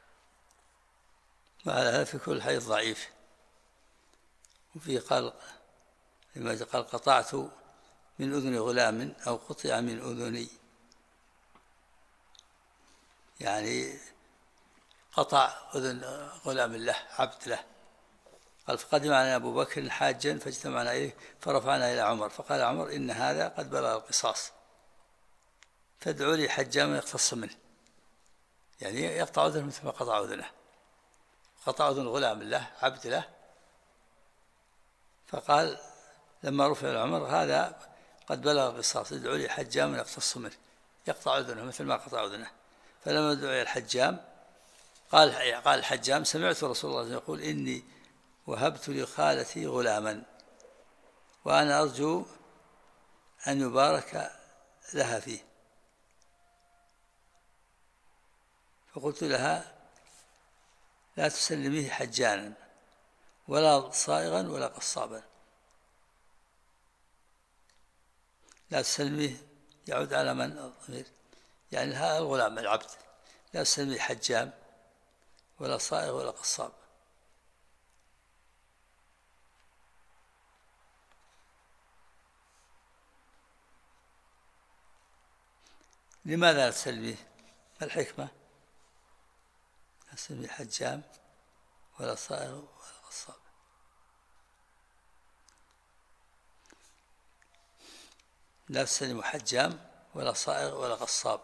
وهذا في كل حديث ضعيف. وفي قال لما قال: قطعت من أذن غلام أو قطع من أذني، يعني قطع أذن غلام له، عبد له. قال: فقدم علينا أبو بكر حاجا فاجتمعنا إليه فرفعنا إلى عمر، فقال عمر: إن هذا قد بلغ القصاص، فادعوا لي حجاما يقتص منه، يعني يقطع أذنه مثل ما قطع أذنه. قطع أذن غلام له، عبد له. فقال لما رفع إلى عمر: هذا قد بلغ القصاص، ادعوا لي حجاما يقتص منه، يقطع أذنه مثل ما قطع أذنه. فلما دعي الحجام قال الحجام: سمعت رسول الله يقول: إني وهبت لخالتي غلاما وأنا أرجو أن يبارك لها فيه. فقلت لها: لا تسلميه حجانا ولا صائغا ولا قصابا. لا تسلميه يعود على من الضمير؟ يعني هذا الغلام العبد. لا تسلميه حجام ولا صائغ ولا قصاب. لماذا لا تسلميه؟ ما الحكمة؟ لا تسلميه حجام ولا صائغ ولا قصاب. لا تسلم حجام ولا صائغ ولا قصاب.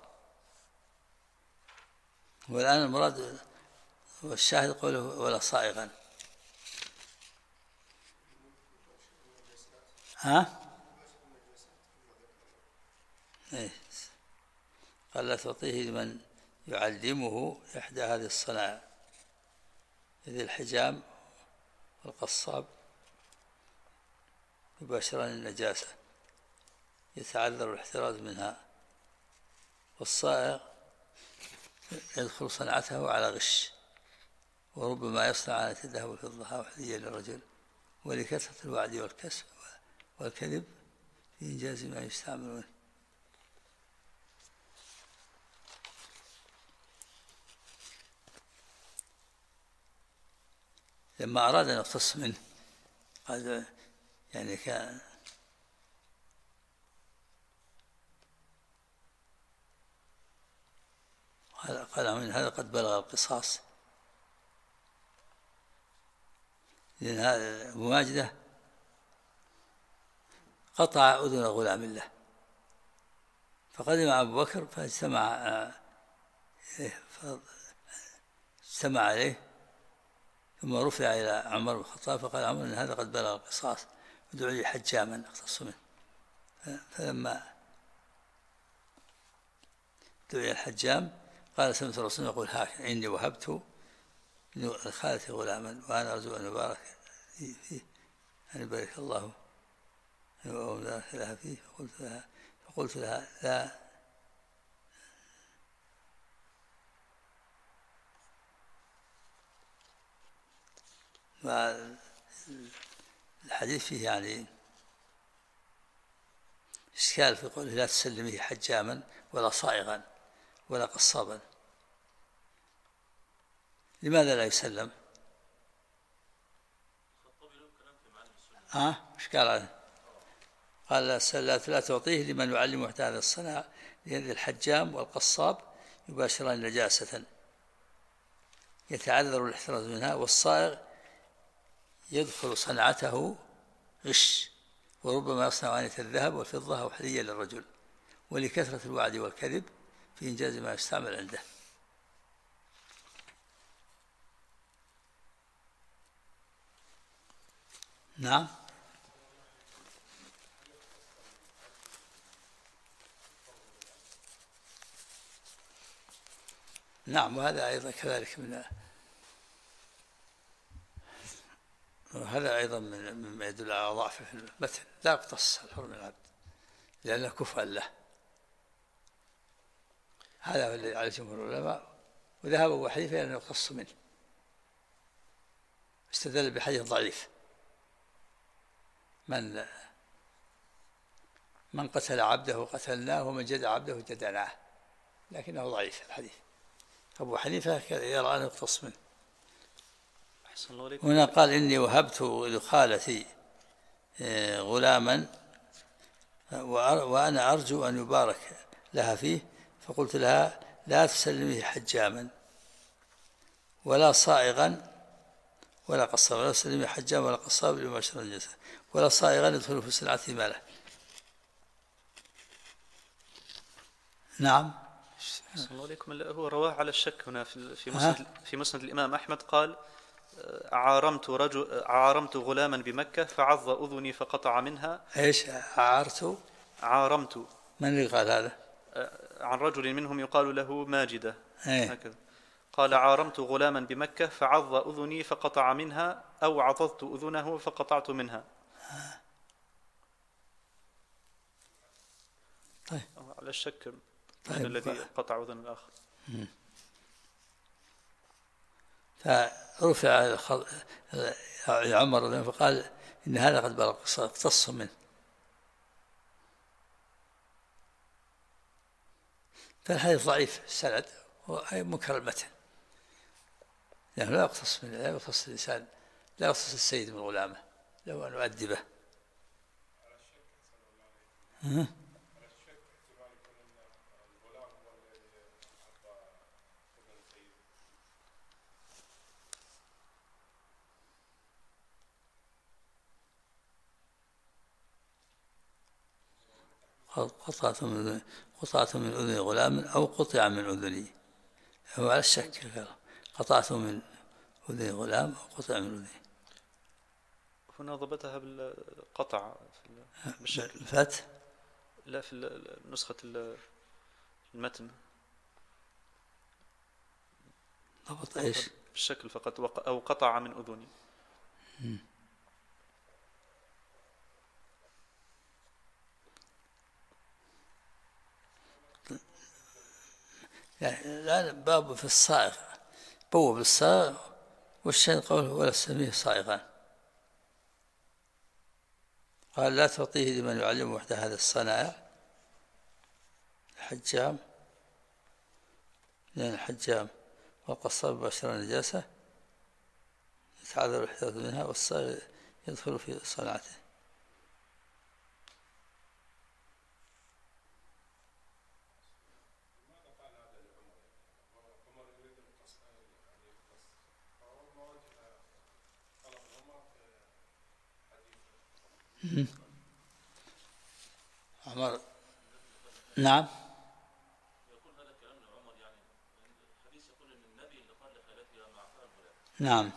والآن المراد والشاهد قوله: ولا صائغا. ها؟ إيه. قال: لا تعطيه لمن يعلمه إحدى هذه الصنائع، إذ الحجام والقصاب يباشران النجاسة يتعذر الاحتراز منها، والصائغ يدخل صنعته على غش، وربما يصنع على الذهب والفضة وحدية للرجل، ولكثرة الوعد والكسب والكذب في إنجاز ما يستعملون. لما أراد أن يقتص منه قال يعني كان قال: من هذا قد بلغ القصاص. لأن هذا أبو ماجدة قطع أذن غلام له، فقدم أبو بكر فاجتمع عليه، ثم رفع إلى عمر بن الخطاب فقال عمر: إن هذا قد بلغ القصاص، ادعوا لي حجاما يقتص منه. فلما دعي الحجام قال: سمعت الرسول يقول: هكذا إني وهبت لخالتي غلاما وأنا أرجو أن يبارك فيه، أن يبارك الله وبارك لها فيه. فقلت لها: لا الحديث فيه يعني إشكال في قوله: لا تسلميه حجاما ولا صائغا ولا قصابا. لماذا لا يسلم؟ إيش قال عنه؟ قال: لا تعطيه لمن يعلم إحدى هذه الصنائع، لأن الحجام والقصاب يباشران نجاسة يتعذر الاحتراز منها، والصائغ يدخل صنعته غش، وربما يصنع آنية الذهب والفضة أو حليا للرجل، ولكثرة الوعد والكذب في إنجاز ما يستعمل عنده. نعم. نعم. وهذا أيضا كذلك وهذا أيضا مما يدل على ضعفه في المتن. لا يقتص الحر من العبد لأنه كفء له. هذا هو الذي على جمهور العلماء، وذهب أبو حنيفة أنه يقتص منه، استدل بحديث ضعيف: من قتل عبده قتلناه ومن جدع عبده جدعناه، لكنه ضعيف الحديث. أبو حنيفة يرى أنه يقتص منه. هنا قال: إني وهبت لخالتي غلاما وأنا أرجو أن يبارك لها فيه، فقلت لها: لا تسلميه حجاما ولا صائغا ولا قصابا. لا تسلميه حجاما ولا قصابا لما شرع الجسد، ولا صائغا يدخل في سلعته ماله. نعم. أحسن الله عليكم. هو رواه على الشك هنا في مسند الإمام أحمد. قال: عارمت غلاما بمكة فعض أذني فقطع منها. إيش عارمت؟ من اللي قال هذا؟ عن رجل منهم يقال له ماجدة. هكذا قال: عارمت غلاما بمكة فعض أذني فقطع منها، أو عضضت أذنه فقطعت منها. طيب. على الشك من الذي قطع أذن الآخر. فرفع عمر فقال: إن هذا قد بلغ، اقتص منه. فالحديث ضعيف السند ومنكر المتن، لأنه لا يقتص منه، لا يقتص الإنسان، لا يقتص السيد من غلامه، له أن يؤدبه. قطعت من أذن غلام أو قطع من أذني، هو على الشك. قطعت من أذن غلام أو قطع من أذني. هنا ضبطها بالقطع بالشكل. الفتح؟ لا، في نسخة المتن ضبط إيش؟ بالشكل فقط، أو قطع من أذني. يعني لا، باب في الصائغ، بوب الصائغ والشيء قوله: ولا تسميه صائغا. قال: لا تعطيه لمن يعلم وحده هذا الصنائع الحجام، لأن الحجام والقصاب باشر النجاسة يتعذر الحداث منها، والصائغ يدخل في صنعته. عمر. نعم. يقول هذا كلام لعمر، يعني الحديث يقول ان النبي اللي قال لخالتها مع فعل نعم.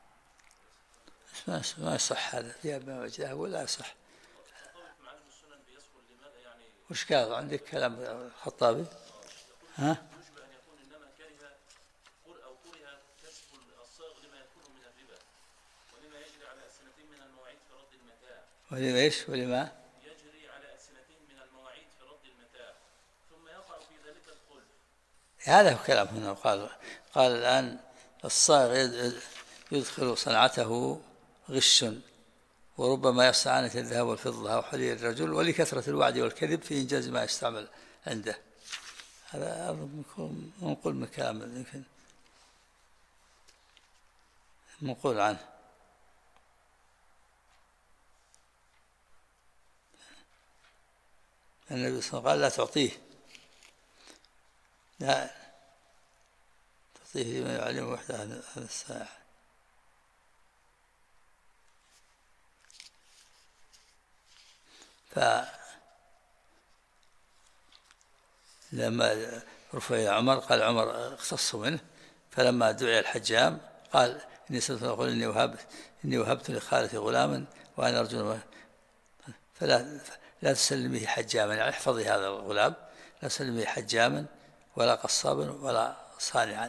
ما يصح هذا في ابن وجهه ولا يصح. معلم السنن بيذكر لماذا يعني. وش قال عندك كلام الخطابي؟ ها؟ يشبه ان يكون انما كره كسب الصاغ لما يكون من الربا، ولما يجري على ألسنتين من المواعيد في رد المتاع. ولما ايش؟ ولما يجري على ألسنتين من المواعيد في رد المتاع، ثم يقع في ذلك الخلف. هذا هو كلام هنا. قال الآن الصاغ يدخل صنعته غش، وربما يصنعان الذهب والفضة أو حلي الرجل، ولكثرة الوعد والكذب في إنجاز ما يستعمل عنده. هذا منقول من كلام يمكن منقول عنه. النبي صلى الله عليه وسلم قال: لا تعطيه، لا تعطيه لمن يعلم وحده هذا الساعة. لما رفع عمر قال عمر اختص منه، فلما دعي الحجام قال: إني سألت أقول إني وهبت لخالتي غلاما وأنا أرجو لا تسلميه حجاما، يعني احفظي هذا الغلام، لا تسلميه حجاما ولا قصابا ولا صانعا.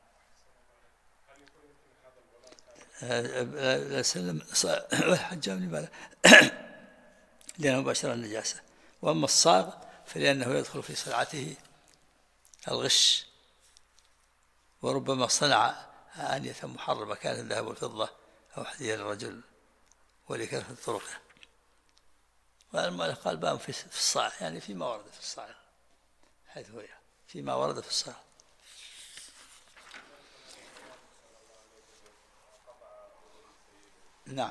لا سلم الحجام لماذا؟ لأنه باشر النجاسة. وأما الصاغ فلأنه يدخل في صنعته الغش، وربما صنع آنية محرمة كانت الذهب والفضة أو حديد الرجل ولكثرة طرقه. والمؤلف قال باب في الصاع، يعني فيما ورد في الصاع، حيث هو فيما ورد في الصاع. نعم.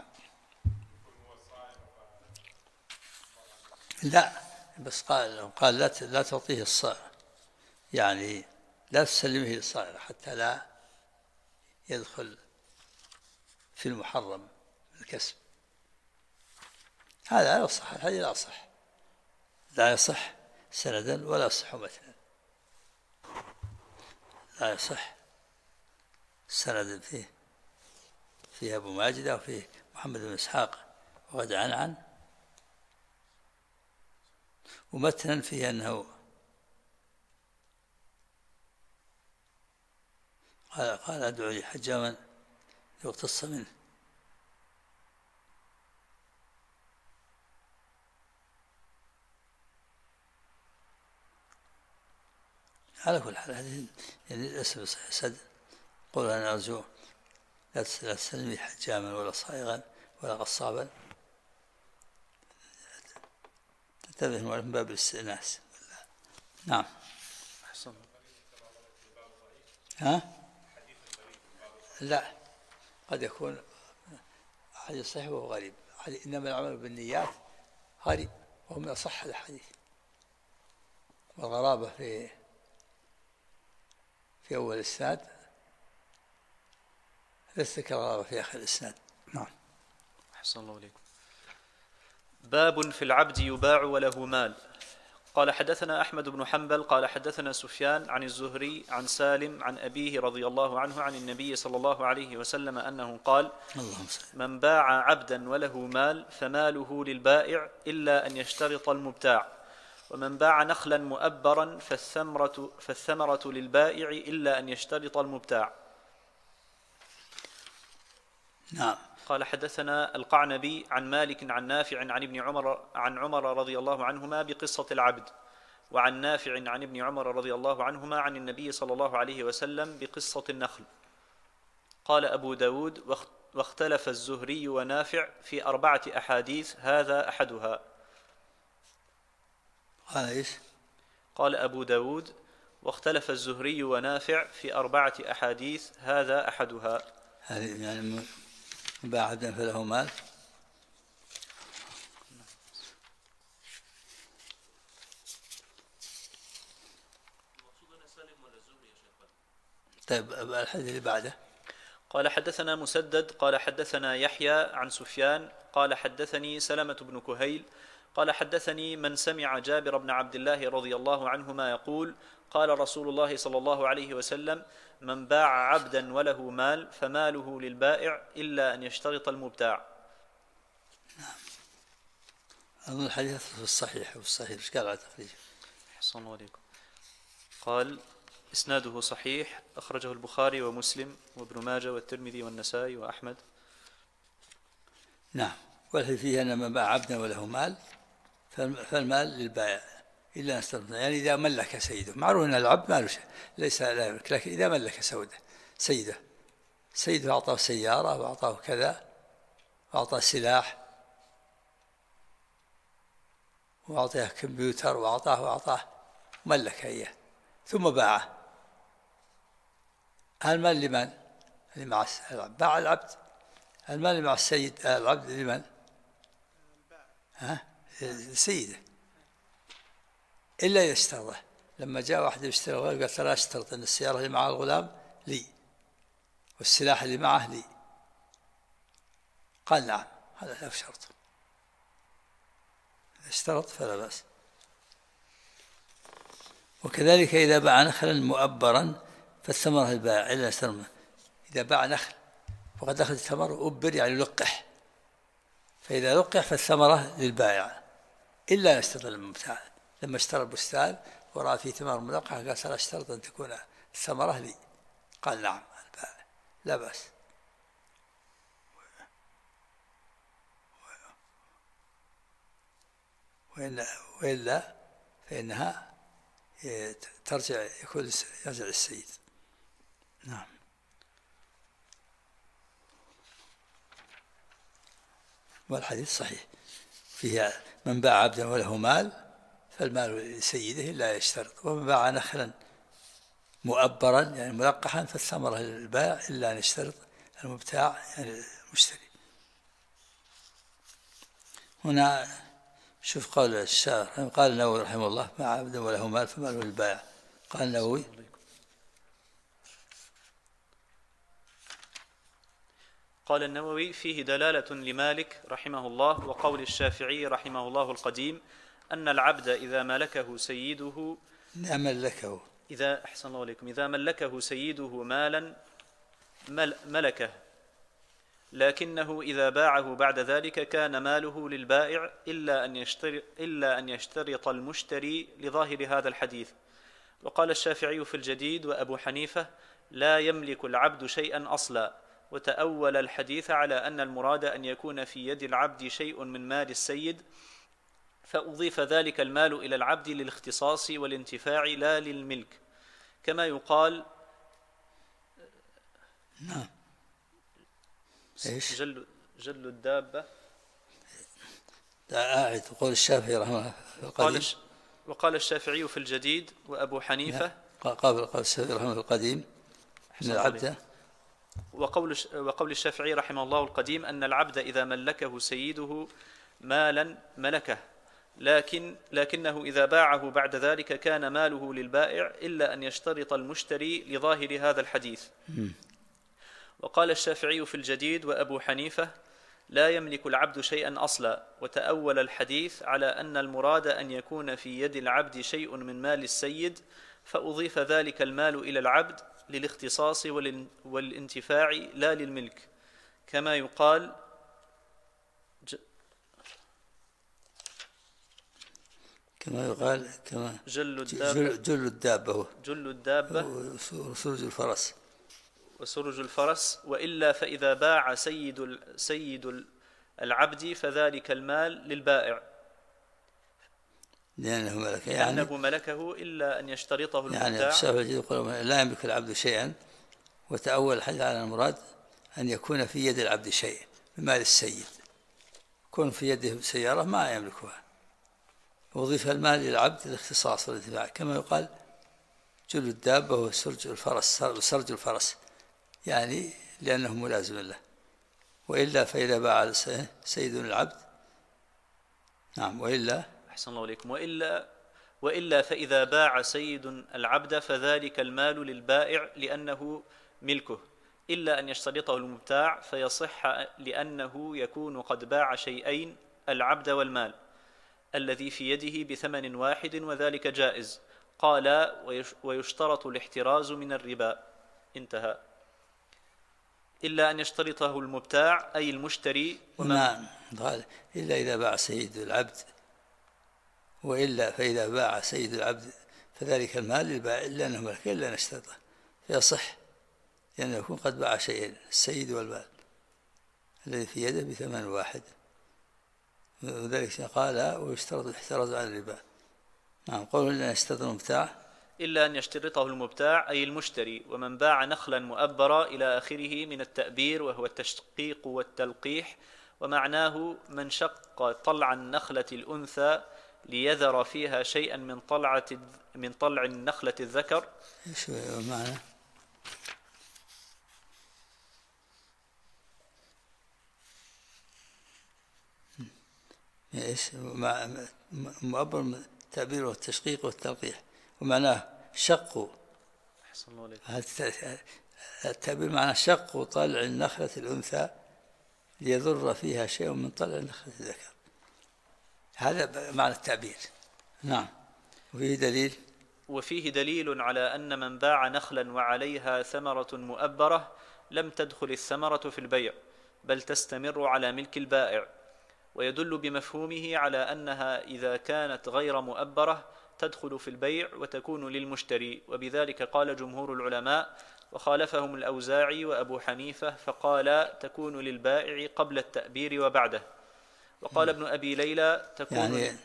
لا بس قال لا تعطيه الصاع، يعني لا تسلمه للصائغ حتى لا يدخل في المحرم الكسب. هذا لا يصح، الحديث لا يصح، لا يصح سندا ولا يصح متنا، لا يصح سندا فيه أبو ماجدة وفيه محمد بن إسحاق وقد عنعن، ومتنا فيه أنه قال أدعو لي حجاما يغتص منه. على كل حال هذه يعني للأسف سد. قول أنا أرجو لا تسلمي حجاما ولا صائغا ولا غصابا، تنتبه من باب الاستئناس. نعم. ها؟ لا، قد يكون حديث صحيح وهو غريب. إنما العمل بالنيات غريب وهو من أصح الحديث. والغرابة في أول الإسناد ليس كالغرابة في آخر الإسناد. نعم. أحسن الله إليكم. باب في العبد يباع وله مال. قال حدثنا أحمد بن حنبل قال حدثنا سفيان عن الزهري عن سالم عن أبيه رضي الله عنه عن النبي صلى الله عليه وسلم أنه قال: من باع عبدا وله مال فماله للبائع إلا أن يشترط المبتاع، ومن باع نخلا مؤبرا فالثمرة للبائع إلا أن يشترط المبتاع. نعم. قال حدثنا القعنبي عن مالك عن نافع عن عمر رضي الله عنهما بقصة العبد، وعن نافع عن ابن عمر رضي الله عنهما عن النبي صلى الله عليه وسلم بقصة النخل. قال أبو داود: واختلف الزهري ونافع في 4 أحاديث هذا أحدها. قال إيش؟ قال أبو داود: واختلف الزهري ونافع في 4 أحاديث هذا أحدها. هذه يعني باع عبدا فله مال. طيب الحديث اللي بعده. قال حدثنا مسدد قال حدثنا يحيى عن سفيان قال حدثني سلمة بن كهيل قال حدثني من سمع جابر بن عبد الله رضي الله عنهما يقول: قال رسول الله صلى الله عليه وسلم: من باع عبدا وله مال فماله للبائع إلا أن يشترط المبتاع. نعم. أظن الحديث في الصحيح إيش قال على تخريجه؟ أحسن الله عليكم. قال: إسناده صحيح، أخرجه البخاري ومسلم وابن ماجه والترمذي والنسائي وأحمد. نعم. والحديث فيه أن من باع عبدا وله مال فالمال للبائع إلا أن يشترط، يعني إذا ملك سيده. معروف أن العبد ماله شيء ليس لا يملك، لكن إذا ملك سيده أعطاه سيارة وأعطاه كذا وأعطاه سلاح وأعطاه كمبيوتر وأعطاه ملك إياه ثم باعه، المال لمن؟ اللي مع العبد. باع العبد، المال اللي مع السيد، العبد لمن؟ سيده. إلا يشترطه. لما جاء واحد يشتري الغلام قال: لا اشترط أن السيارة اللي مع الغلام لي والسلاح اللي معه لي. قال: نعم، هذا لا شرط، اشترط فلا بأس. وكذلك إذا باع نخلا مؤبرا فالثمرة للبائع إلا يشترط. إذا باع نخل فقد أخذ الثمر أبر يعني لقح، فإذا لقح فالثمرة للبائع إلا أن يشترط المبتاع. لما اشترى البستان ورأى فيه ثمر ملقح قال: لا اشترط أن تكون الثمرة لي. قال نعم البائع لا بأس. وإلا فإنها يرجع السيد. نعم. والحديث صحيح فيها من باع عبدا وله مال فالمال لسيده إلا يشترط، ومن باع نخلا مؤبرا يعني ملقحا فالثمرة للبائع إلا أن يشترط المبتاع يعني المشتري. هنا شوف قول الشاعر، قال النووي رحمه الله: باع عبدا وله مال فماله للبائع. قال النووي: قال النووي: فيه دلالة لمالك رحمه الله وقول الشافعي رحمه الله القديم أن العبد إذا ملكه سيده إذا ملكه سيده مالا ملكه، لكنه إذا باعه بعد ذلك كان ماله للبائع إلا أن يشترط المشتري لظاهر هذا الحديث. وقال الشافعي في الجديد وأبو حنيفة: لا يملك العبد شيئا أصلا، وتأول الحديث على أن المراد أن يكون في يد العبد شيء من مال السيد، فأضيف ذلك المال إلى العبد للاختصاص والانتفاع لا للملك، كما يقال نعم إيش؟ جل الدابة. أعد قول الشافعي رحمه الله. وقال الشافعي في الجديد وأبو حنيفة قال الشافعي رحمه القديم أن العبد، وقول الشافعي رحمه الله القديم أن العبد إذا ملكه سيده مالا ملكه، لكنه إذا باعه بعد ذلك كان ماله للبائع إلا أن يشترط المشتري لظاهر هذا الحديث. وقال الشافعي في الجديد وأبو حنيفة: لا يملك العبد شيئا أصلا، وتأول الحديث على أن المراد أن يكون في يد العبد شيء من مال السيد، فأضيف ذلك المال إلى العبد للاختصاص والانتفاع لا للملك، كما يقال جل الدابة وسرج الفرس. وإلا فإذا باع سيد العبد فذلك المال للبائع لأنه ملكه إلا أن يشترطه المبتاع. يعني الشافعي يقول لا يملك العبد شيئا، وتأول الحديث على المراد أن يكون في يد العبد شيء من مال السيد، يكون في يده سيارة ما يملكها، وضيف المال للعبد الاختصاص والانتفاع، كما يقال جل الدابة وسرج الفرس يعني لأنه ملازم له. وإلا فإذا باع سيد العبد نعم أحسن الله عليكم. وإلا فإذا باع سيد العبد فذلك المال للبائع لأنه ملكه، إلا أن يشترطه المبتاع فيصح، لأنه يكون قد باع شيئين: العبد والمال الذي في يده بثمن واحد، وذلك جائز. قال: ويشترط الاحتراز من الربا. انتهى. إلا أن يشترطه المبتاع أي المشتري. نعم إلا إذا باع سيد العبد، وإلا فإذا باع سيد العبد فذلك المال للبائع لأنه ملك إلا أن يشترطه فيصح، لأنه يكون قد باع شيئين: السيد والمال الذي في يده بثمن واحد، وذلك قال: ويشترط الاحتراز عن الربا. نعم. قوله إلا أن يشترط المبتاع إلا أن يشترطه المبتاع أي المشتري. ومن باع نخلا مؤبرا إلى آخره من التأبير، وهو التشقيق والتلقيح، ومعناه من شق طلع النخلة الأنثى ليذر فيها شيئا من طلع النخلة الذكر. ايش معنى؟ ايش مؤبر التأبير والتشقيق والتلقيح، ومعناه شق. أحسن الله عليك. التأبير معناه شق طلع النخلة الأنثى ليذر فيها شيء من طلع النخلة الذكر، هذا معنى التعبير. نعم. وفيه دليل على أن من باع نخلا وعليها ثمرة مؤبرة لم تدخل الثمرة في البيع، بل تستمر على ملك البائع، ويدل بمفهومه على أنها إذا كانت غير مؤبرة تدخل في البيع وتكون للمشتري، وبذلك قال جمهور العلماء، وخالفهم الأوزاعي وأبو حنيفة فقال تكون للبائع قبل التأبير وبعده. وقال ابن أبي ليلى تكون يعني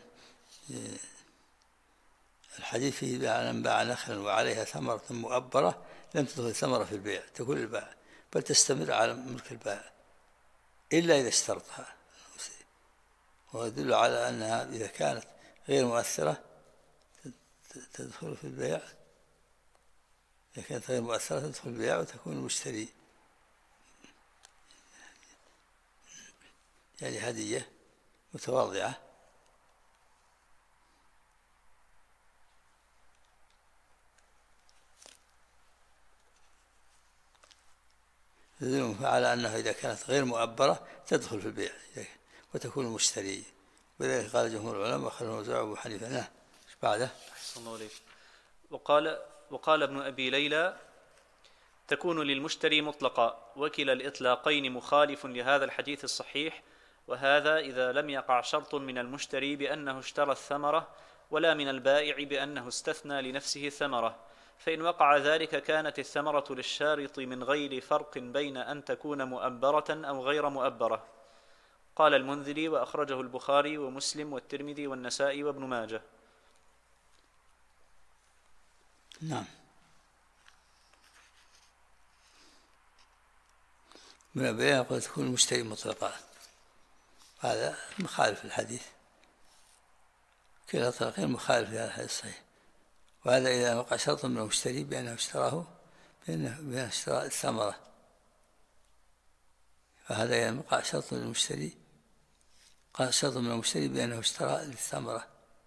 الحديث فيه من باع نخلا وعليها ثمرة مؤبرة لم تدخل الثمرة في البيع تكون للبائع، بل تستمر على ملك البائع إلا إذا اشترطها، ويدل على أنها إذا كانت غير مؤثرة تدخل في البيع، إذا كانت غير مؤثرة تدخل في البيع وتكون المشتري يعني هدية متواضعة. يدل على أنها إذا كانت غير مؤبرة تدخل في البيع وتكون المشتري، وذلك قال جمهور العلماء وخلفهم الأوزاعي وأبو حنيفة. نعم. ايش بعده؟ أحسن الله عليك. وقال ابن أبي ليلى تكون للمشتري مطلقا، وكلا الإطلاقين مخالف لهذا الحديث الصحيح، وهذا إذا لم يقع شرط من المشتري بأنه اشترى الثمرة ولا من البائع بأنه استثنى لنفسه الثمرة، فإن وقع ذلك كانت الثمرة للشارط من غير فرق بين أن تكون مؤبرة أو غير مؤبرة. قال المنذري وأخرجه البخاري ومسلم والترمذي والنسائي وابن ماجه. نعم. من البيع قد تكون المشتري مطلقا، هذا مخالف الحديث، كلا الطريقين مخالف لهذا الحديث الصحيح. وهذا إذا وقع شرط من المشتري بأنه اشتراه بأنه اشترى الثمرة، فهذا إذا وقع شرط من المشتري قال شرط من المشتري بأنه اشترى الثمرة،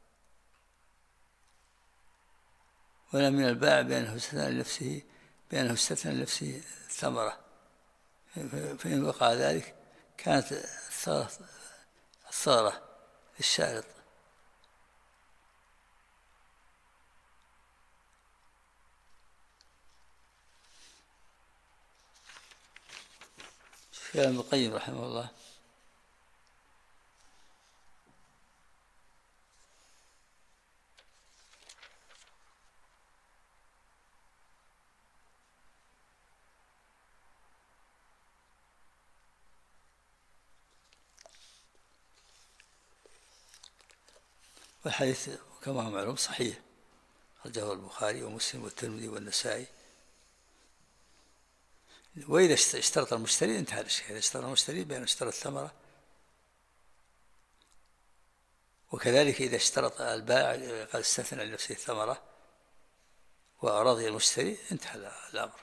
ولا من البائع بأنه استثنى لنفسه الثمرة، فإن وقع ذلك كانت الثغرة للشارط. كلام ابن القيم رحمه الله. والحديث كما هو معلوم صحيح، أخرجه البخاري ومسلم والترمذي والنسائي. وإذا اشترط المشتري انتهى الشيء، إذا اشترط المشتري بأن اشترى الثمرة، وكذلك إذا اشترط البائع قد استثنى لنفسه الثمرة ورضي المشتري انتهى الأمر.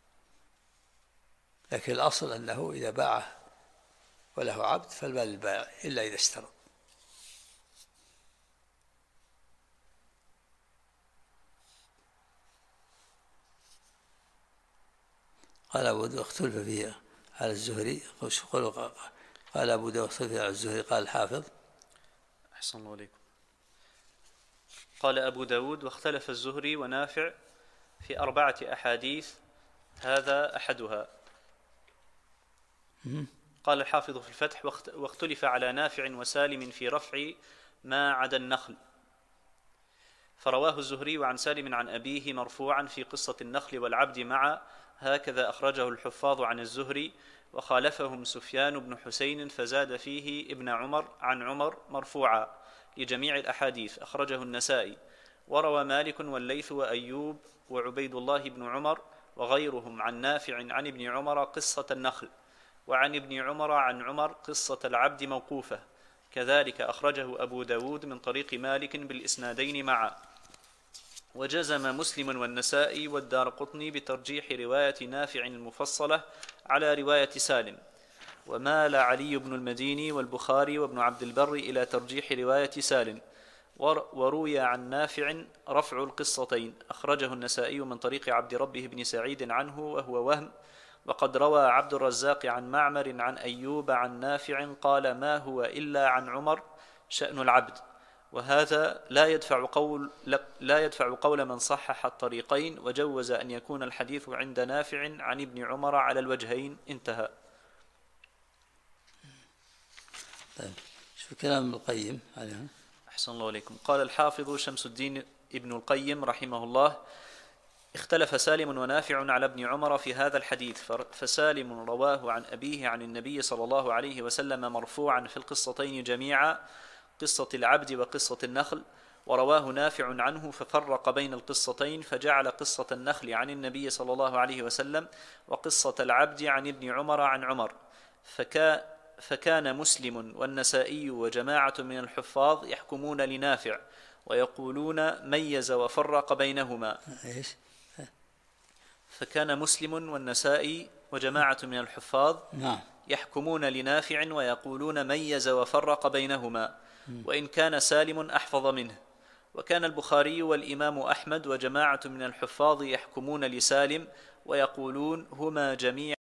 لكن الأصل أنه إذا باع وله عبد فالمال للبائع إلا إذا اشترط. قال أبو داود اختلف فيه على الزهري، قال أبو داود اختلف فيه على الزهري، قال الحافظ. أحسن الله عليكم. قال أبو داود واختلف الزهري ونافع في 4 أحاديث، هذا أحدها. قال الحافظ في الفتح واختلف على نافع وسالم في رفع ما عدا النخل، فرواه الزهري عن سالم عن أبيه مرفوعا في قصة النخل والعبد معا، هكذا أخرجه الحفاظ عن الزهري، وخالفهم سفيان بن حسين فزاد فيه ابن عمر عن عمر مرفوعا لجميع الأحاديث، أخرجه النسائي. وروى مالك والليث وأيوب وعبيد الله بن عمر وغيرهم عن نافع عن ابن عمر قصة النخل، وعن ابن عمر عن عمر قصة العبد موقوفة، كذلك أخرجه أبو داود من طريق مالك بالإسنادين معا. وجزم مسلم والنسائي والدارقطني بترجيح رواية نافع المفصلة على رواية سالم، ومال علي بن المديني والبخاري وابن عبد البر إلى ترجيح رواية سالم. وروي عن نافع رفع القصتين، أخرجه النسائي من طريق عبد ربه بن سعيد عنه وهو وهم، وقد روى عبد الرزاق عن معمر عن أيوب عن نافع قال ما هو إلا عن عمر شأن العبد، وهذا لا يدفع قول من صحح الطريقين، وجوز أن يكون الحديث عند نافع عن ابن عمر على الوجهين. انتهى. طيب شو كلام ابن القيم عليها؟ أحسن الله عليكم. قال الحافظ شمس الدين ابن القيم رحمه الله: اختلف سالم ونافع على ابن عمر في هذا الحديث، فسالم رواه عن أبيه عن النبي صلى الله عليه وسلم مرفوعا في القصتين جميعا، قصة العبد وقصة النخل، ورواه نافع عنه ففرق بين القصتين فجعل قصة النخل عن النبي صلى الله عليه وسلم وقصة العبد عن ابن عمر عن عمر، فكان مسلم والنسائي وجماعة من الحفاظ يحكمون لنافع ويقولون ميز وفرق بينهما. فكان مسلم والنسائي وجماعة من الحفاظ يحكمون لنافع ويقولون ميز وفرق بينهما، وإن كان سالم أحفظ منه. وكان البخاري والإمام أحمد وجماعة من الحفاظ يحكمون لسالم ويقولون هما جميعا